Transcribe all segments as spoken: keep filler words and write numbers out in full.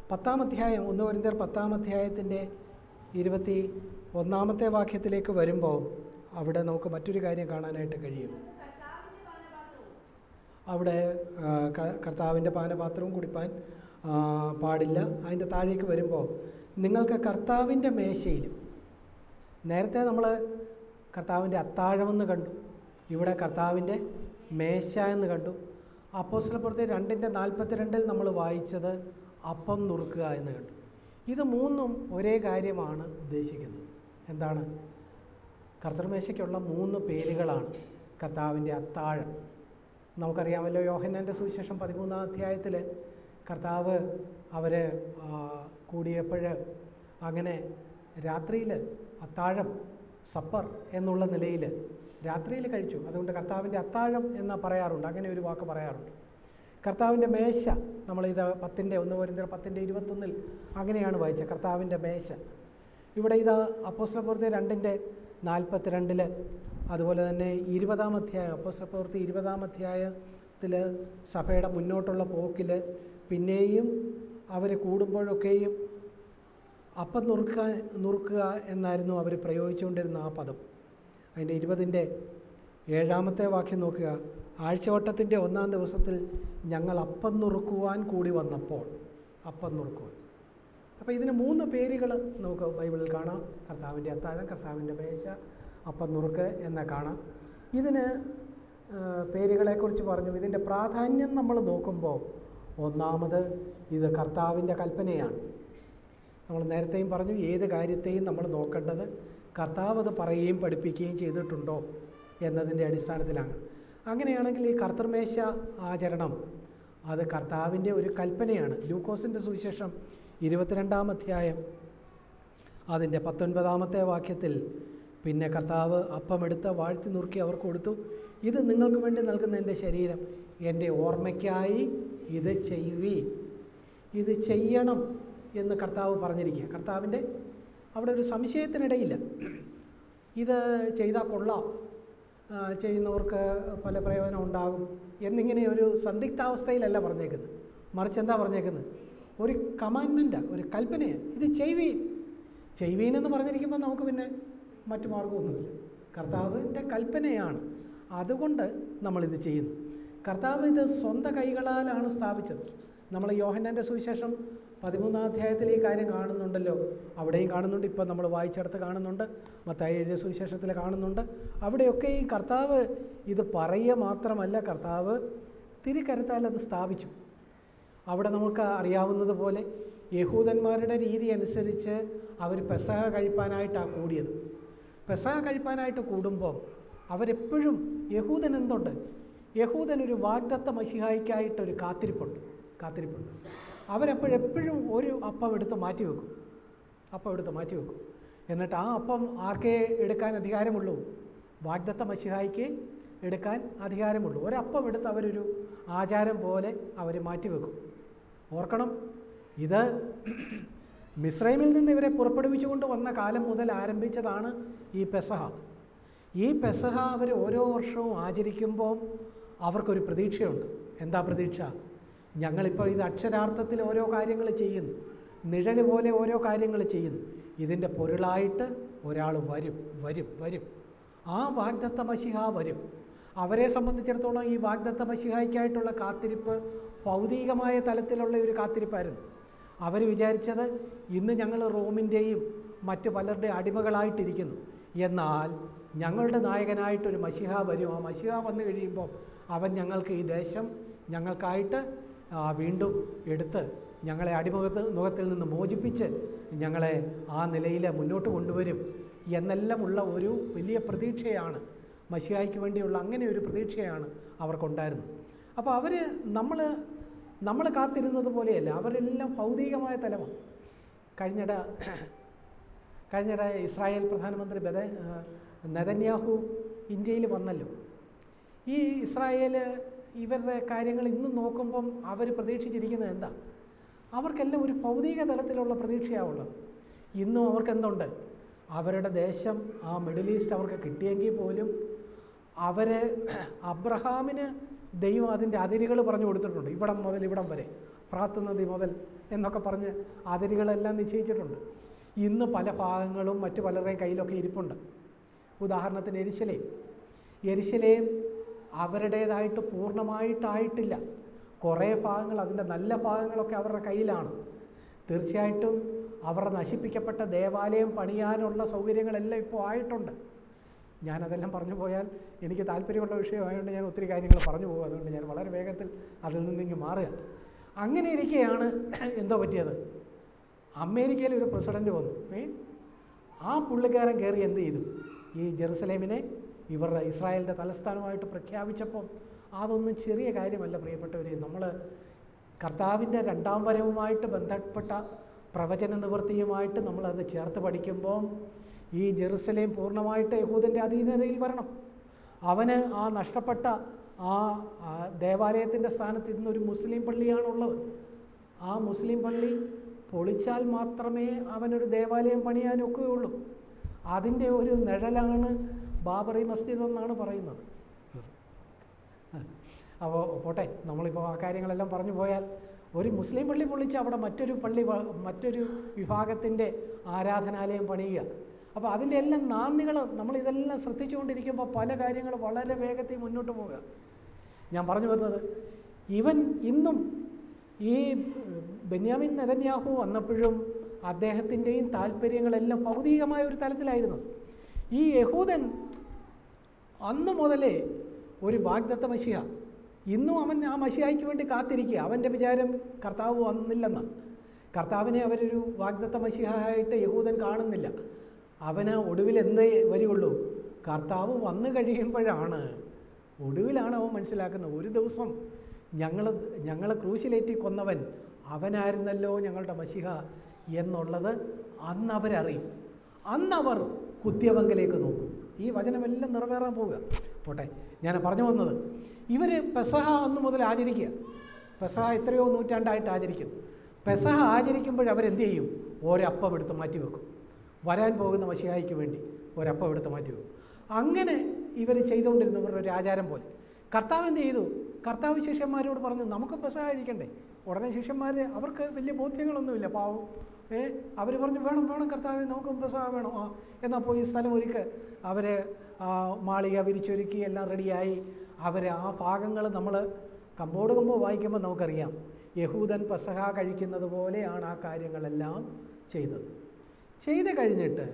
പത്താം അധ്യായം ഒന്ന് കൊരിന്ത്യർ പത്താം അധ്യായത്തിൻ്റെ ഇരുപത്തി ഒന്നാമത്തെ വാക്യത്തിലേക്ക് വരുമ്പോൾ അവിടെ നമുക്ക് മറ്റൊരു കാര്യം കാണാനായിട്ട് കഴിയും. അവിടെ കർത്താവിൻ്റെ പാനപാത്രവും കുടിപ്പാൻ പാടില്ല. അതിൻ്റെ താഴേക്ക് വരുമ്പോൾ നിങ്ങൾക്ക് കർത്താവിൻ്റെ മേശയിലും, നേരത്തെ നമ്മൾ കർത്താവിൻ്റെ അത്താഴമെന്ന് കണ്ടു, ഇവിടെ കർത്താവിൻ്റെ മേശ എന്ന് കണ്ടു. അപ്പോസ്തലപ്രവൃത്തി രണ്ടിൻ്റെ നാൽപ്പത്തിരണ്ടിൽ നമ്മൾ വായിച്ചത് അപ്പം നുറുക്കുക എന്ന് കണ്ടു. ഇത് മൂന്നും ഒരേ കാര്യമാണ് ഉദ്ദേശിക്കുന്നത്. എന്താണ്? കർത്തൃമേശയ്ക്കുള്ള മൂന്ന് പേരുകളാണ്. കർത്താവിൻ്റെ അത്താഴം നമുക്കറിയാമല്ലോ. യോഹന്നാൻ്റെ സുവിശേഷം പതിമൂന്നാം അധ്യായത്തിൽ കർത്താവ് അവർ കൂടിയപ്പോൾ അങ്ങനെ രാത്രിയിൽ അത്താഴം സപ്പർ എന്നുള്ള നിലയിൽ രാത്രിയിൽ കഴിച്ചു. അതുകൊണ്ട് കർത്താവിൻ്റെ അത്താഴം എന്ന് പറയാറുണ്ട്, അങ്ങനെ ഒരു വാക്ക് പറയാറുണ്ട്. കർത്താവിൻ്റെ മേശ നമ്മളിത് പത്തിൻ്റെ ഒന്ന് കൊരിന്ത്യർ പത്തിൻ്റെ ഇരുപത്തൊന്നിൽ അങ്ങനെയാണ് വായിച്ചത്, കർത്താവിൻ്റെ മേശ. ഇവിടെ ഇത് അപ്പോസ്തലപ്രവൃത്തി രണ്ടിൻ്റെ നാൽപ്പത്തിരണ്ടിൽ, അതുപോലെ തന്നെ ഇരുപതാം അധ്യായം അപ്പോസ്തലപ്രവൃത്തി ഇരുപതാം അധ്യായത്തിൽ സഭയുടെ മുന്നോട്ടുള്ള പോക്കിൽ പിന്നെയും അവർ കൂടുമ്പോഴൊക്കെയും അപ്പം നുറുക്കുക നുറുക്കുക എന്നായിരുന്നു അവർ പ്രയോഗിച്ചുകൊണ്ടിരുന്ന ആ പദം. അതിൻ്റെ ഇരുപതിൻ്റെ ഏഴാമത്തെ വാക്യം നോക്കുക. ആഴ്ചവട്ടത്തിൻ്റെ ഒന്നാം ദിവസത്തിൽ ഞങ്ങൾ അപ്പം നുറുക്കുവാൻ കൂടി വന്നപ്പോൾ, അപ്പം നുറുക്കുവാൻ. അപ്പോൾ ഇതിന് മൂന്ന് പേരുകൾ നമുക്ക് ബൈബിളിൽ കാണാം. കർത്താവിൻ്റെ അത്താഴം, കർത്താവിൻ്റെ മേശ, അപ്പം നുറുക്ക് എന്ന് കാണാം. ഇതിന് പേരുകളെക്കുറിച്ച് പറഞ്ഞു. ഇതിൻ്റെ പ്രാധാന്യം നമ്മൾ നോക്കുമ്പോൾ ഒന്നാമത് ഇത് കർത്താവിൻ്റെ കൽപ്പനയാണ്. നമ്മൾ നേരത്തെയും പറഞ്ഞു, ഏത് കാര്യത്തെയും നമ്മൾ നോക്കേണ്ടത് കർത്താവ് അത് പറയുകയും പഠിപ്പിക്കുകയും ചെയ്തിട്ടുണ്ടോ എന്നതിൻ്റെ അടിസ്ഥാനത്തിലാണ്. അങ്ങനെയാണെങ്കിൽ ഈ കർത്തൃമേശ ആചരണം അത് കർത്താവിൻ്റെ ഒരു കൽപ്പനയാണ്. ലൂക്കോസിൻ്റെ സുവിശേഷം ഇരുപത്തിരണ്ടാം അധ്യായം അതിൻ്റെ പത്തൊൻപതാമത്തെ വാക്യത്തിൽ പിന്നെ കർത്താവ് അപ്പമെടുത്ത് വാഴ്ത്തി നുറുക്കി അവർക്ക് കൊടുത്തു. ഇത് നിങ്ങൾക്ക് വേണ്ടി നൽകുന്ന എൻ്റെ ശരീരം, എൻ്റെ ഓർമ്മയ്ക്കായി ഇത് ചെയ്യുവീൻ. ഇത് ചെയ്യണം എന്ന് കർത്താവ് പറഞ്ഞിരിക്കുക. കർത്താവിൻ്റെ അവിടെ ഒരു സംശയത്തിനിടയില്ല. ഇത് ചെയ്താൽ കൊള്ളാം, ചെയ്യുന്നവർക്ക് പല പ്രയോജനം ഉണ്ടാകും എന്നിങ്ങനെ ഒരു സന്ദിഗ്ധാവസ്ഥയിലല്ല പറഞ്ഞേക്കുന്നത്. മറിച്ച് എന്താ പറഞ്ഞേക്കുന്നത്? ഒരു കമാൻമെൻറ്റാണ്, ഒരു കൽപ്പനയാണ്. ഇത് ചെയ്വീൻ. ചെയ്വീൻ എന്ന് പറഞ്ഞിരിക്കുമ്പോൾ നമുക്ക് പിന്നെ മറ്റു മാർഗമൊന്നുമില്ല. കർത്താവിൻ്റെ കൽപ്പനയാണ്, അതുകൊണ്ട് നമ്മളിത് ചെയ്യുന്നു. കർത്താവ് ഇത് സ്വന്തം കൈകളാലാണ് സ്ഥാപിച്ചത്. നമ്മൾ യോഹന്നാൻ്റെ സുവിശേഷം പതിമൂന്നാം അധ്യായത്തിൽ ഈ കാര്യം കാണുന്നുണ്ടല്ലോ, അവിടെയും കാണുന്നുണ്ട്, ഇപ്പം നമ്മൾ വായിച്ചെടുത്ത് കാണുന്നുണ്ട്, മത്തായി എഴുതിയ സുവിശേഷത്തിൽ കാണുന്നുണ്ട്. അവിടെയൊക്കെ ഈ കർത്താവ് ഇത് പറയുക മാത്രമല്ല, കർത്താവ് തിരിക്കരുത്താൽ അത് സ്ഥാപിച്ചു. അവിടെ നമുക്ക് അറിയാവുന്നത് പോലെ യഹൂദന്മാരുടെ രീതി അനുസരിച്ച് അവർ പെസഹ കഴിപ്പാനായിട്ടാണ് കൂടിയത്. പെസഹ കഴിപ്പാനായിട്ട് കൂടുമ്പോൾ അവരെപ്പോഴും യഹൂദൻ എന്തുണ്ട്? യഹൂദൻ ഒരു വാഗ്ദത്ത മശിഹായ്ക്കായിട്ടൊരു കാത്തിരിപ്പുണ്ട് കാത്തിരിപ്പുണ്ട് അവരെപ്പോഴെപ്പോഴും ഒരു അപ്പം എടുത്ത് മാറ്റി വെക്കും അപ്പം എടുത്ത് മാറ്റി വെക്കും എന്നിട്ട് ആ അപ്പം ആർക്കേ എടുക്കാൻ അധികാരമുള്ളൂ? വാഗ്ദത്ത മശിഹായ്ക്ക് എടുക്കാൻ അധികാരമുള്ളൂ. ഒരപ്പം എടുത്ത് അവരൊരു ആചാരം പോലെ അവർ മാറ്റി വെക്കും. ഓർക്കണം, ഇത് മിസ്രൈമിൽ നിന്ന് ഇവരെ പുറപ്പെടുവിച്ചുകൊണ്ട് വന്ന കാലം മുതൽ ആരംഭിച്ചതാണ് ഈ പെസഹ. ഈ പെസഹ അവർ ഓരോ വർഷവും ആചരിക്കുമ്പോൾ അവർക്കൊരു പ്രതീക്ഷയുണ്ട്. എന്താ പ്രതീക്ഷ? ഞങ്ങളിപ്പോൾ ഇത് അക്ഷരാർത്ഥത്തിൽ ഓരോ കാര്യങ്ങൾ ചെയ്യുന്നു, നിഴൽ പോലെ ഓരോ കാര്യങ്ങൾ ചെയ്യുന്നു. ഇതിൻ്റെ പൊരുളായിട്ട് ഒരാൾ വരും വരും വരും ആ വാഗ്ദത്ത മശിഹ വരും. അവരെ സംബന്ധിച്ചിടത്തോളം ഈ വാഗ്ദത്ത മശിഹായ്ക്കായിട്ടുള്ള കാത്തിരിപ്പ് ഭൗതികമായ തലത്തിലുള്ള ഒരു കാത്തിരിപ്പായിരുന്നു. അവർ വിചാരിച്ചത് ഇന്ന് ഞങ്ങൾ റോമിൻ്റെയും മറ്റ് പലരുടെ അടിമകളായിട്ടിരിക്കുന്നു, എന്നാൽ ഞങ്ങളുടെ നായകനായിട്ടൊരു മശിഹ വരും. ആ മശിഹ വന്നു കഴിയുമ്പോൾ അവൻ ഞങ്ങൾക്ക് ഈ ദേശം ഞങ്ങൾക്കായിട്ട് വീണ്ടും എടുത്ത് ഞങ്ങളെ അടിമുഖത്ത് മുഖത്തിൽ നിന്ന് മോചിപ്പിച്ച് ഞങ്ങളെ ആ നിലയിൽ മുന്നോട്ട് കൊണ്ടുവരും എന്നെല്ലാമുള്ള ഒരു വലിയ പ്രതീക്ഷയാണ് മശിഹായ്ക്ക് വേണ്ടിയുള്ള, അങ്ങനെ ഒരു പ്രതീക്ഷയാണ് അവർക്കുണ്ടായിരുന്നത്. അപ്പോൾ അവർ നമ്മൾ നമ്മൾ കാത്തിരുന്നത് പോലെയല്ല, അവരെല്ലാം ഭൗതികമായ തലമാണ്. കഴിഞ്ഞിട കഴിഞ്ഞിട ഇസ്രായേൽ പ്രധാനമന്ത്രി ബെദ നെതന്യാഹു ഇന്ത്യയിൽ വന്നല്ലോ. ഈ ഇസ്രായേൽ ഇവരുടെ കാര്യങ്ങൾ ഇന്നും നോക്കുമ്പം അവർ പ്രതീക്ഷിച്ചിരിക്കുന്നത് എന്താ? അവർക്കെല്ലാം ഒരു ഭൗതിക തലത്തിലുള്ള പ്രതീക്ഷയാണുള്ളത്. ഇന്നും അവർക്കെന്തുണ്ട്? അവരുടെ ദേശം ആ മിഡിൽ ഈസ്റ്റ് അവർക്ക് കിട്ടിയെങ്കിൽ പോലും അവർ അബ്രഹാമിന് ദൈവം അതിൻ്റെ അതിരുകൾ പറഞ്ഞു കൊടുത്തിട്ടുണ്ട്. ഇവിടം മുതൽ ഇവിടം വരെ, ഫ്രാത്ത് നദി മുതൽ എന്നൊക്കെ പറഞ്ഞ് അതിരുകളെല്ലാം നിശ്ചയിച്ചിട്ടുണ്ട്. ഇന്ന് പല ഭാഗങ്ങളും മറ്റു പലരുടെയും കയ്യിലൊക്കെ ഇരിപ്പുണ്ട്. ഉദാഹരണത്തിന് യെരുശലേം യെരുശലേം അവരുടേതായിട്ട് പൂർണ്ണമായിട്ടായിട്ടില്ല. കുറേ ഭാഗങ്ങൾ, അതിൻ്റെ നല്ല ഭാഗങ്ങളൊക്കെ അവരുടെ കയ്യിലാണ്. തീർച്ചയായിട്ടും അവരുടെ നശിപ്പിക്കപ്പെട്ട ദേവാലയം പണിയാനുള്ള സൗകര്യങ്ങളെല്ലാം ഇപ്പോൾ ആയിട്ടുണ്ട്. ഞാനതെല്ലാം പറഞ്ഞു പോയാൽ എനിക്ക് താല്പര്യമുള്ള വിഷയമായതുകൊണ്ട് ഞാൻ ഒത്തിരി കാര്യങ്ങൾ പറഞ്ഞു പോകും. അതുകൊണ്ട് ഞാൻ വളരെ വേഗത്തിൽ അതിൽ നിന്നിങ്ങ് മാറുക. അങ്ങനെ ഇരിക്കെയാണ് എന്തോ പറ്റിയത്, അമേരിക്കയിൽ ഒരു പ്രസിഡൻ്റ് വന്നു. ഏ ആ പുള്ളിക്കാരൻ കയറി എന്ത് ചെയ്തു, ഈ ജെറുസലേമിനെ ഇവരുടെ ഇസ്രായേലിൻ്റെ തലസ്ഥാനമായിട്ട് പ്രഖ്യാപിച്ചപ്പം അതൊന്നും ചെറിയ കാര്യമല്ല പ്രിയപ്പെട്ടവരെ. നമ്മൾ കർത്താവിൻ്റെ രണ്ടാം വരവുമായിട്ട് ബന്ധപ്പെട്ട പ്രവചന നിവൃത്തിയുമായിട്ട് നമ്മളത് ചേർത്ത് പഠിക്കുമ്പോൾ ഈ ജെറുസലേം പൂർണ്ണമായിട്ട് യഹൂദൻ്റെ അധീനതയിൽ വരണം. അവന് ആ നഷ്ടപ്പെട്ട ആ ദേവാലയത്തിൻ്റെ സ്ഥാനത്ത് ഇന്നൊരു മുസ്ലിം പള്ളിയാണുള്ളത്. ആ മുസ്ലിം പള്ളി പൊളിച്ചാൽ മാത്രമേ അവനൊരു ദേവാലയം പണിയാനൊക്കെയുള്ളൂ. അതിൻ്റെ ഒരു നിഴലാണ് ബാബറി മസ്ജിദ് എന്നാണ് പറയുന്നത്. അപ്പോൾ പോട്ടെ, നമ്മളിപ്പോൾ ആ കാര്യങ്ങളെല്ലാം പറഞ്ഞു പോയാൽ ഒരു മുസ്ലിം പള്ളി പൊളിച്ച് അവിടെ മറ്റൊരു പള്ളി മറ്റൊരു വിഭാഗത്തിൻ്റെ ആരാധനാലയം പണിയുക. അപ്പോൾ അതിൻ്റെ എല്ലാം നാന്ദികൾ നമ്മളിതെല്ലാം ശ്രദ്ധിച്ചുകൊണ്ടിരിക്കുമ്പോൾ പല കാര്യങ്ങൾ വളരെ വേഗത്തിൽ മുന്നോട്ട് പോവുക. ഞാൻ പറഞ്ഞു വരുന്നത്, ഇവൻ ഇന്നും ഈ ബെന്യാമിൻ നെതന്യാഹു വന്നപ്പോഴും അദ്ദേഹത്തിൻ്റെയും താല്പര്യങ്ങളെല്ലാം ഭൗതികമായ ഒരു തലത്തിലായിരുന്നു. ഈ യഹൂദൻ അന്ന് മുതലേ ഒരു വാഗ്ദത്ത മശിഹ, ഇന്നും അവൻ ആ മശിഹായ്ക്ക് വേണ്ടി കാത്തിരിക്കുക. അവൻ്റെ വിചാരം കർത്താവ് വന്നില്ലെന്നാണ്. കർത്താവിനെ അവരൊരു വാഗ്ദത്ത മശിഹായിട്ട് യഹൂദൻ കാണുന്നില്ല. അവന് ഒടുവിൽ എന്തേ വരികയുള്ളൂ, കർത്താവ് വന്നു കഴിയുമ്പോഴാണ്, ഒടുവിലാണ് അവൻ മനസ്സിലാക്കുന്നത്, ഒരു ദിവസം ഞങ്ങൾ ഞങ്ങൾ ക്രൂശിലേറ്റി കൊന്നവൻ അവനായിരുന്നല്ലോ ഞങ്ങളുടെ മശിഹ എന്നുള്ളത് അന്നവരറിയും. അന്നവർ കുത്തിയവങ്കലേക്ക് നോക്കും. ഈ വചനമെല്ലാം നിറവേറാൻ പോവുക. പോട്ടെ, ഞാൻ പറഞ്ഞു വന്നത്, ഇവർ പെസഹ അന്ന് മുതൽ ആചരിക്കുക. പെസഹ എത്രയോ നൂറ്റാണ്ടായിട്ട് ആചരിക്കുന്നു. പെസഹ ആചരിക്കുമ്പോൾ അവരെന്ത് ചെയ്യും, ഒരപ്പം എടുത്ത് മാറ്റി വെക്കും. വരാൻ പോകുന്ന മശിഹായ്ക്ക് വേണ്ടി ഒരപ്പം എടുത്ത് മാറ്റി വെക്കും. അങ്ങനെ ഇവർ ചെയ്തുകൊണ്ടിരുന്നവരുടെ ഒരു ആചാരം പോലെ. കർത്താവ് എന്ത് ചെയ്തു, കർത്താവ് ശിഷ്യന്മാരോട് പറഞ്ഞു, നമുക്ക് പെസഹ കഴിക്കണ്ടേ. ഉടനെ ശിഷ്യന്മാർ, അവർക്ക് വലിയ ബോധ്യങ്ങളൊന്നുമില്ല, പാവം. ഏ അവർ പറഞ്ഞു, വേണം വേണം കർത്താവ്, നമുക്ക് പെസഹ വേണം. ആ എന്നാൽ പോയി സ്ഥലം ഒരുക്ക്. അവർ മാളിക വിരിച്ചൊരുക്കി എല്ലാം റെഡിയായി. അവർ ആ ഭാഗങ്ങൾ നമ്മൾ കമ്പോട് കമ്പോ വായിക്കുമ്പോൾ നമുക്കറിയാം, യഹൂദൻ പെസഹ കഴിക്കുന്നത് പോലെയാണ് ആ കാര്യങ്ങളെല്ലാം ചെയ്തത്. ചെയ്ത് കഴിഞ്ഞിട്ട്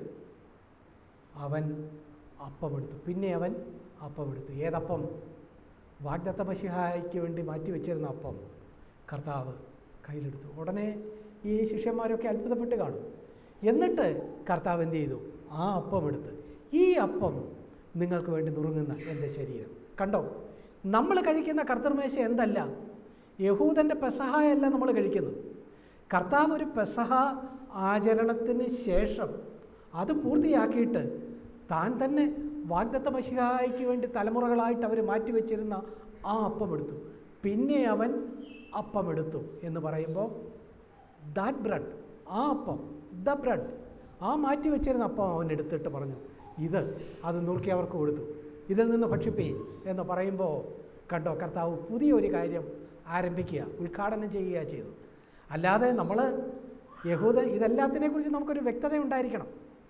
അവൻ അപ്പമെടുത്തു. പിന്നെ അവൻ അപ്പമെടുത്തു. ഏതപ്പം? വാഗ്ദത്ത മശിഹായ്ക്ക് വേണ്ടി മാറ്റി വെച്ചിരുന്ന അപ്പം കർത്താവ് കയ്യിലെടുത്തു. ഉടനെ ഈ ശിഷ്യന്മാരൊക്കെ അത്ഭുതപ്പെട്ട് കാണും. എന്നിട്ട് കർത്താവ് എന്ത് ചെയ്തു, ആ അപ്പം എടുത്ത്, ഈ അപ്പം നിങ്ങൾക്ക് വേണ്ടി നുറുങ്ങുന്ന എൻ്റെ ശരീരം. കണ്ടോ, നമ്മൾ കഴിക്കുന്ന കർത്തൃമേശ എന്തല്ല, യഹൂദൻ്റെ പെസഹയല്ല നമ്മൾ കഴിക്കുന്നത്. കർത്താവ് ഒരു പെസഹ ആചരണത്തിന് ശേഷം അത് പൂർത്തിയാക്കിയിട്ട് താൻ തന്നെ വാഗ്ദത്ത മശിഹായ്ക്ക് വേണ്ടി തലമുറകളായിട്ട് അവർ മാറ്റിവെച്ചിരുന്ന ആ അപ്പം എടുത്തു. പിന്നെ അവൻ അപ്പമെടുത്തു എന്ന് പറയുമ്പോൾ ദാറ്റ് ബ്രെഡ്, ആ അപ്പം, ദ ബ്രെഡ്, ആ മാറ്റി വെച്ചിരുന്ന അപ്പം അവൻ എടുത്തിട്ട് പറഞ്ഞു, ഇത് അത് നുറുക്കി അവർക്ക് കൊടുത്തു, ഇതിൽ നിന്ന് ഭക്ഷിപ്പീൻ എന്ന് പറയുമ്പോൾ കണ്ടോ, കർത്താവ് പുതിയൊരു കാര്യം ആരംഭിക്കുക, ഉദ്ഘാടനം ചെയ്യുക ചെയ്തു. അല്ലാതെ നമ്മൾ യഹൂദ ഇതെല്ലാത്തിനെക്കുറിച്ച് നമുക്കൊരു വ്യക്തത ഉണ്ടായിരിക്കണം.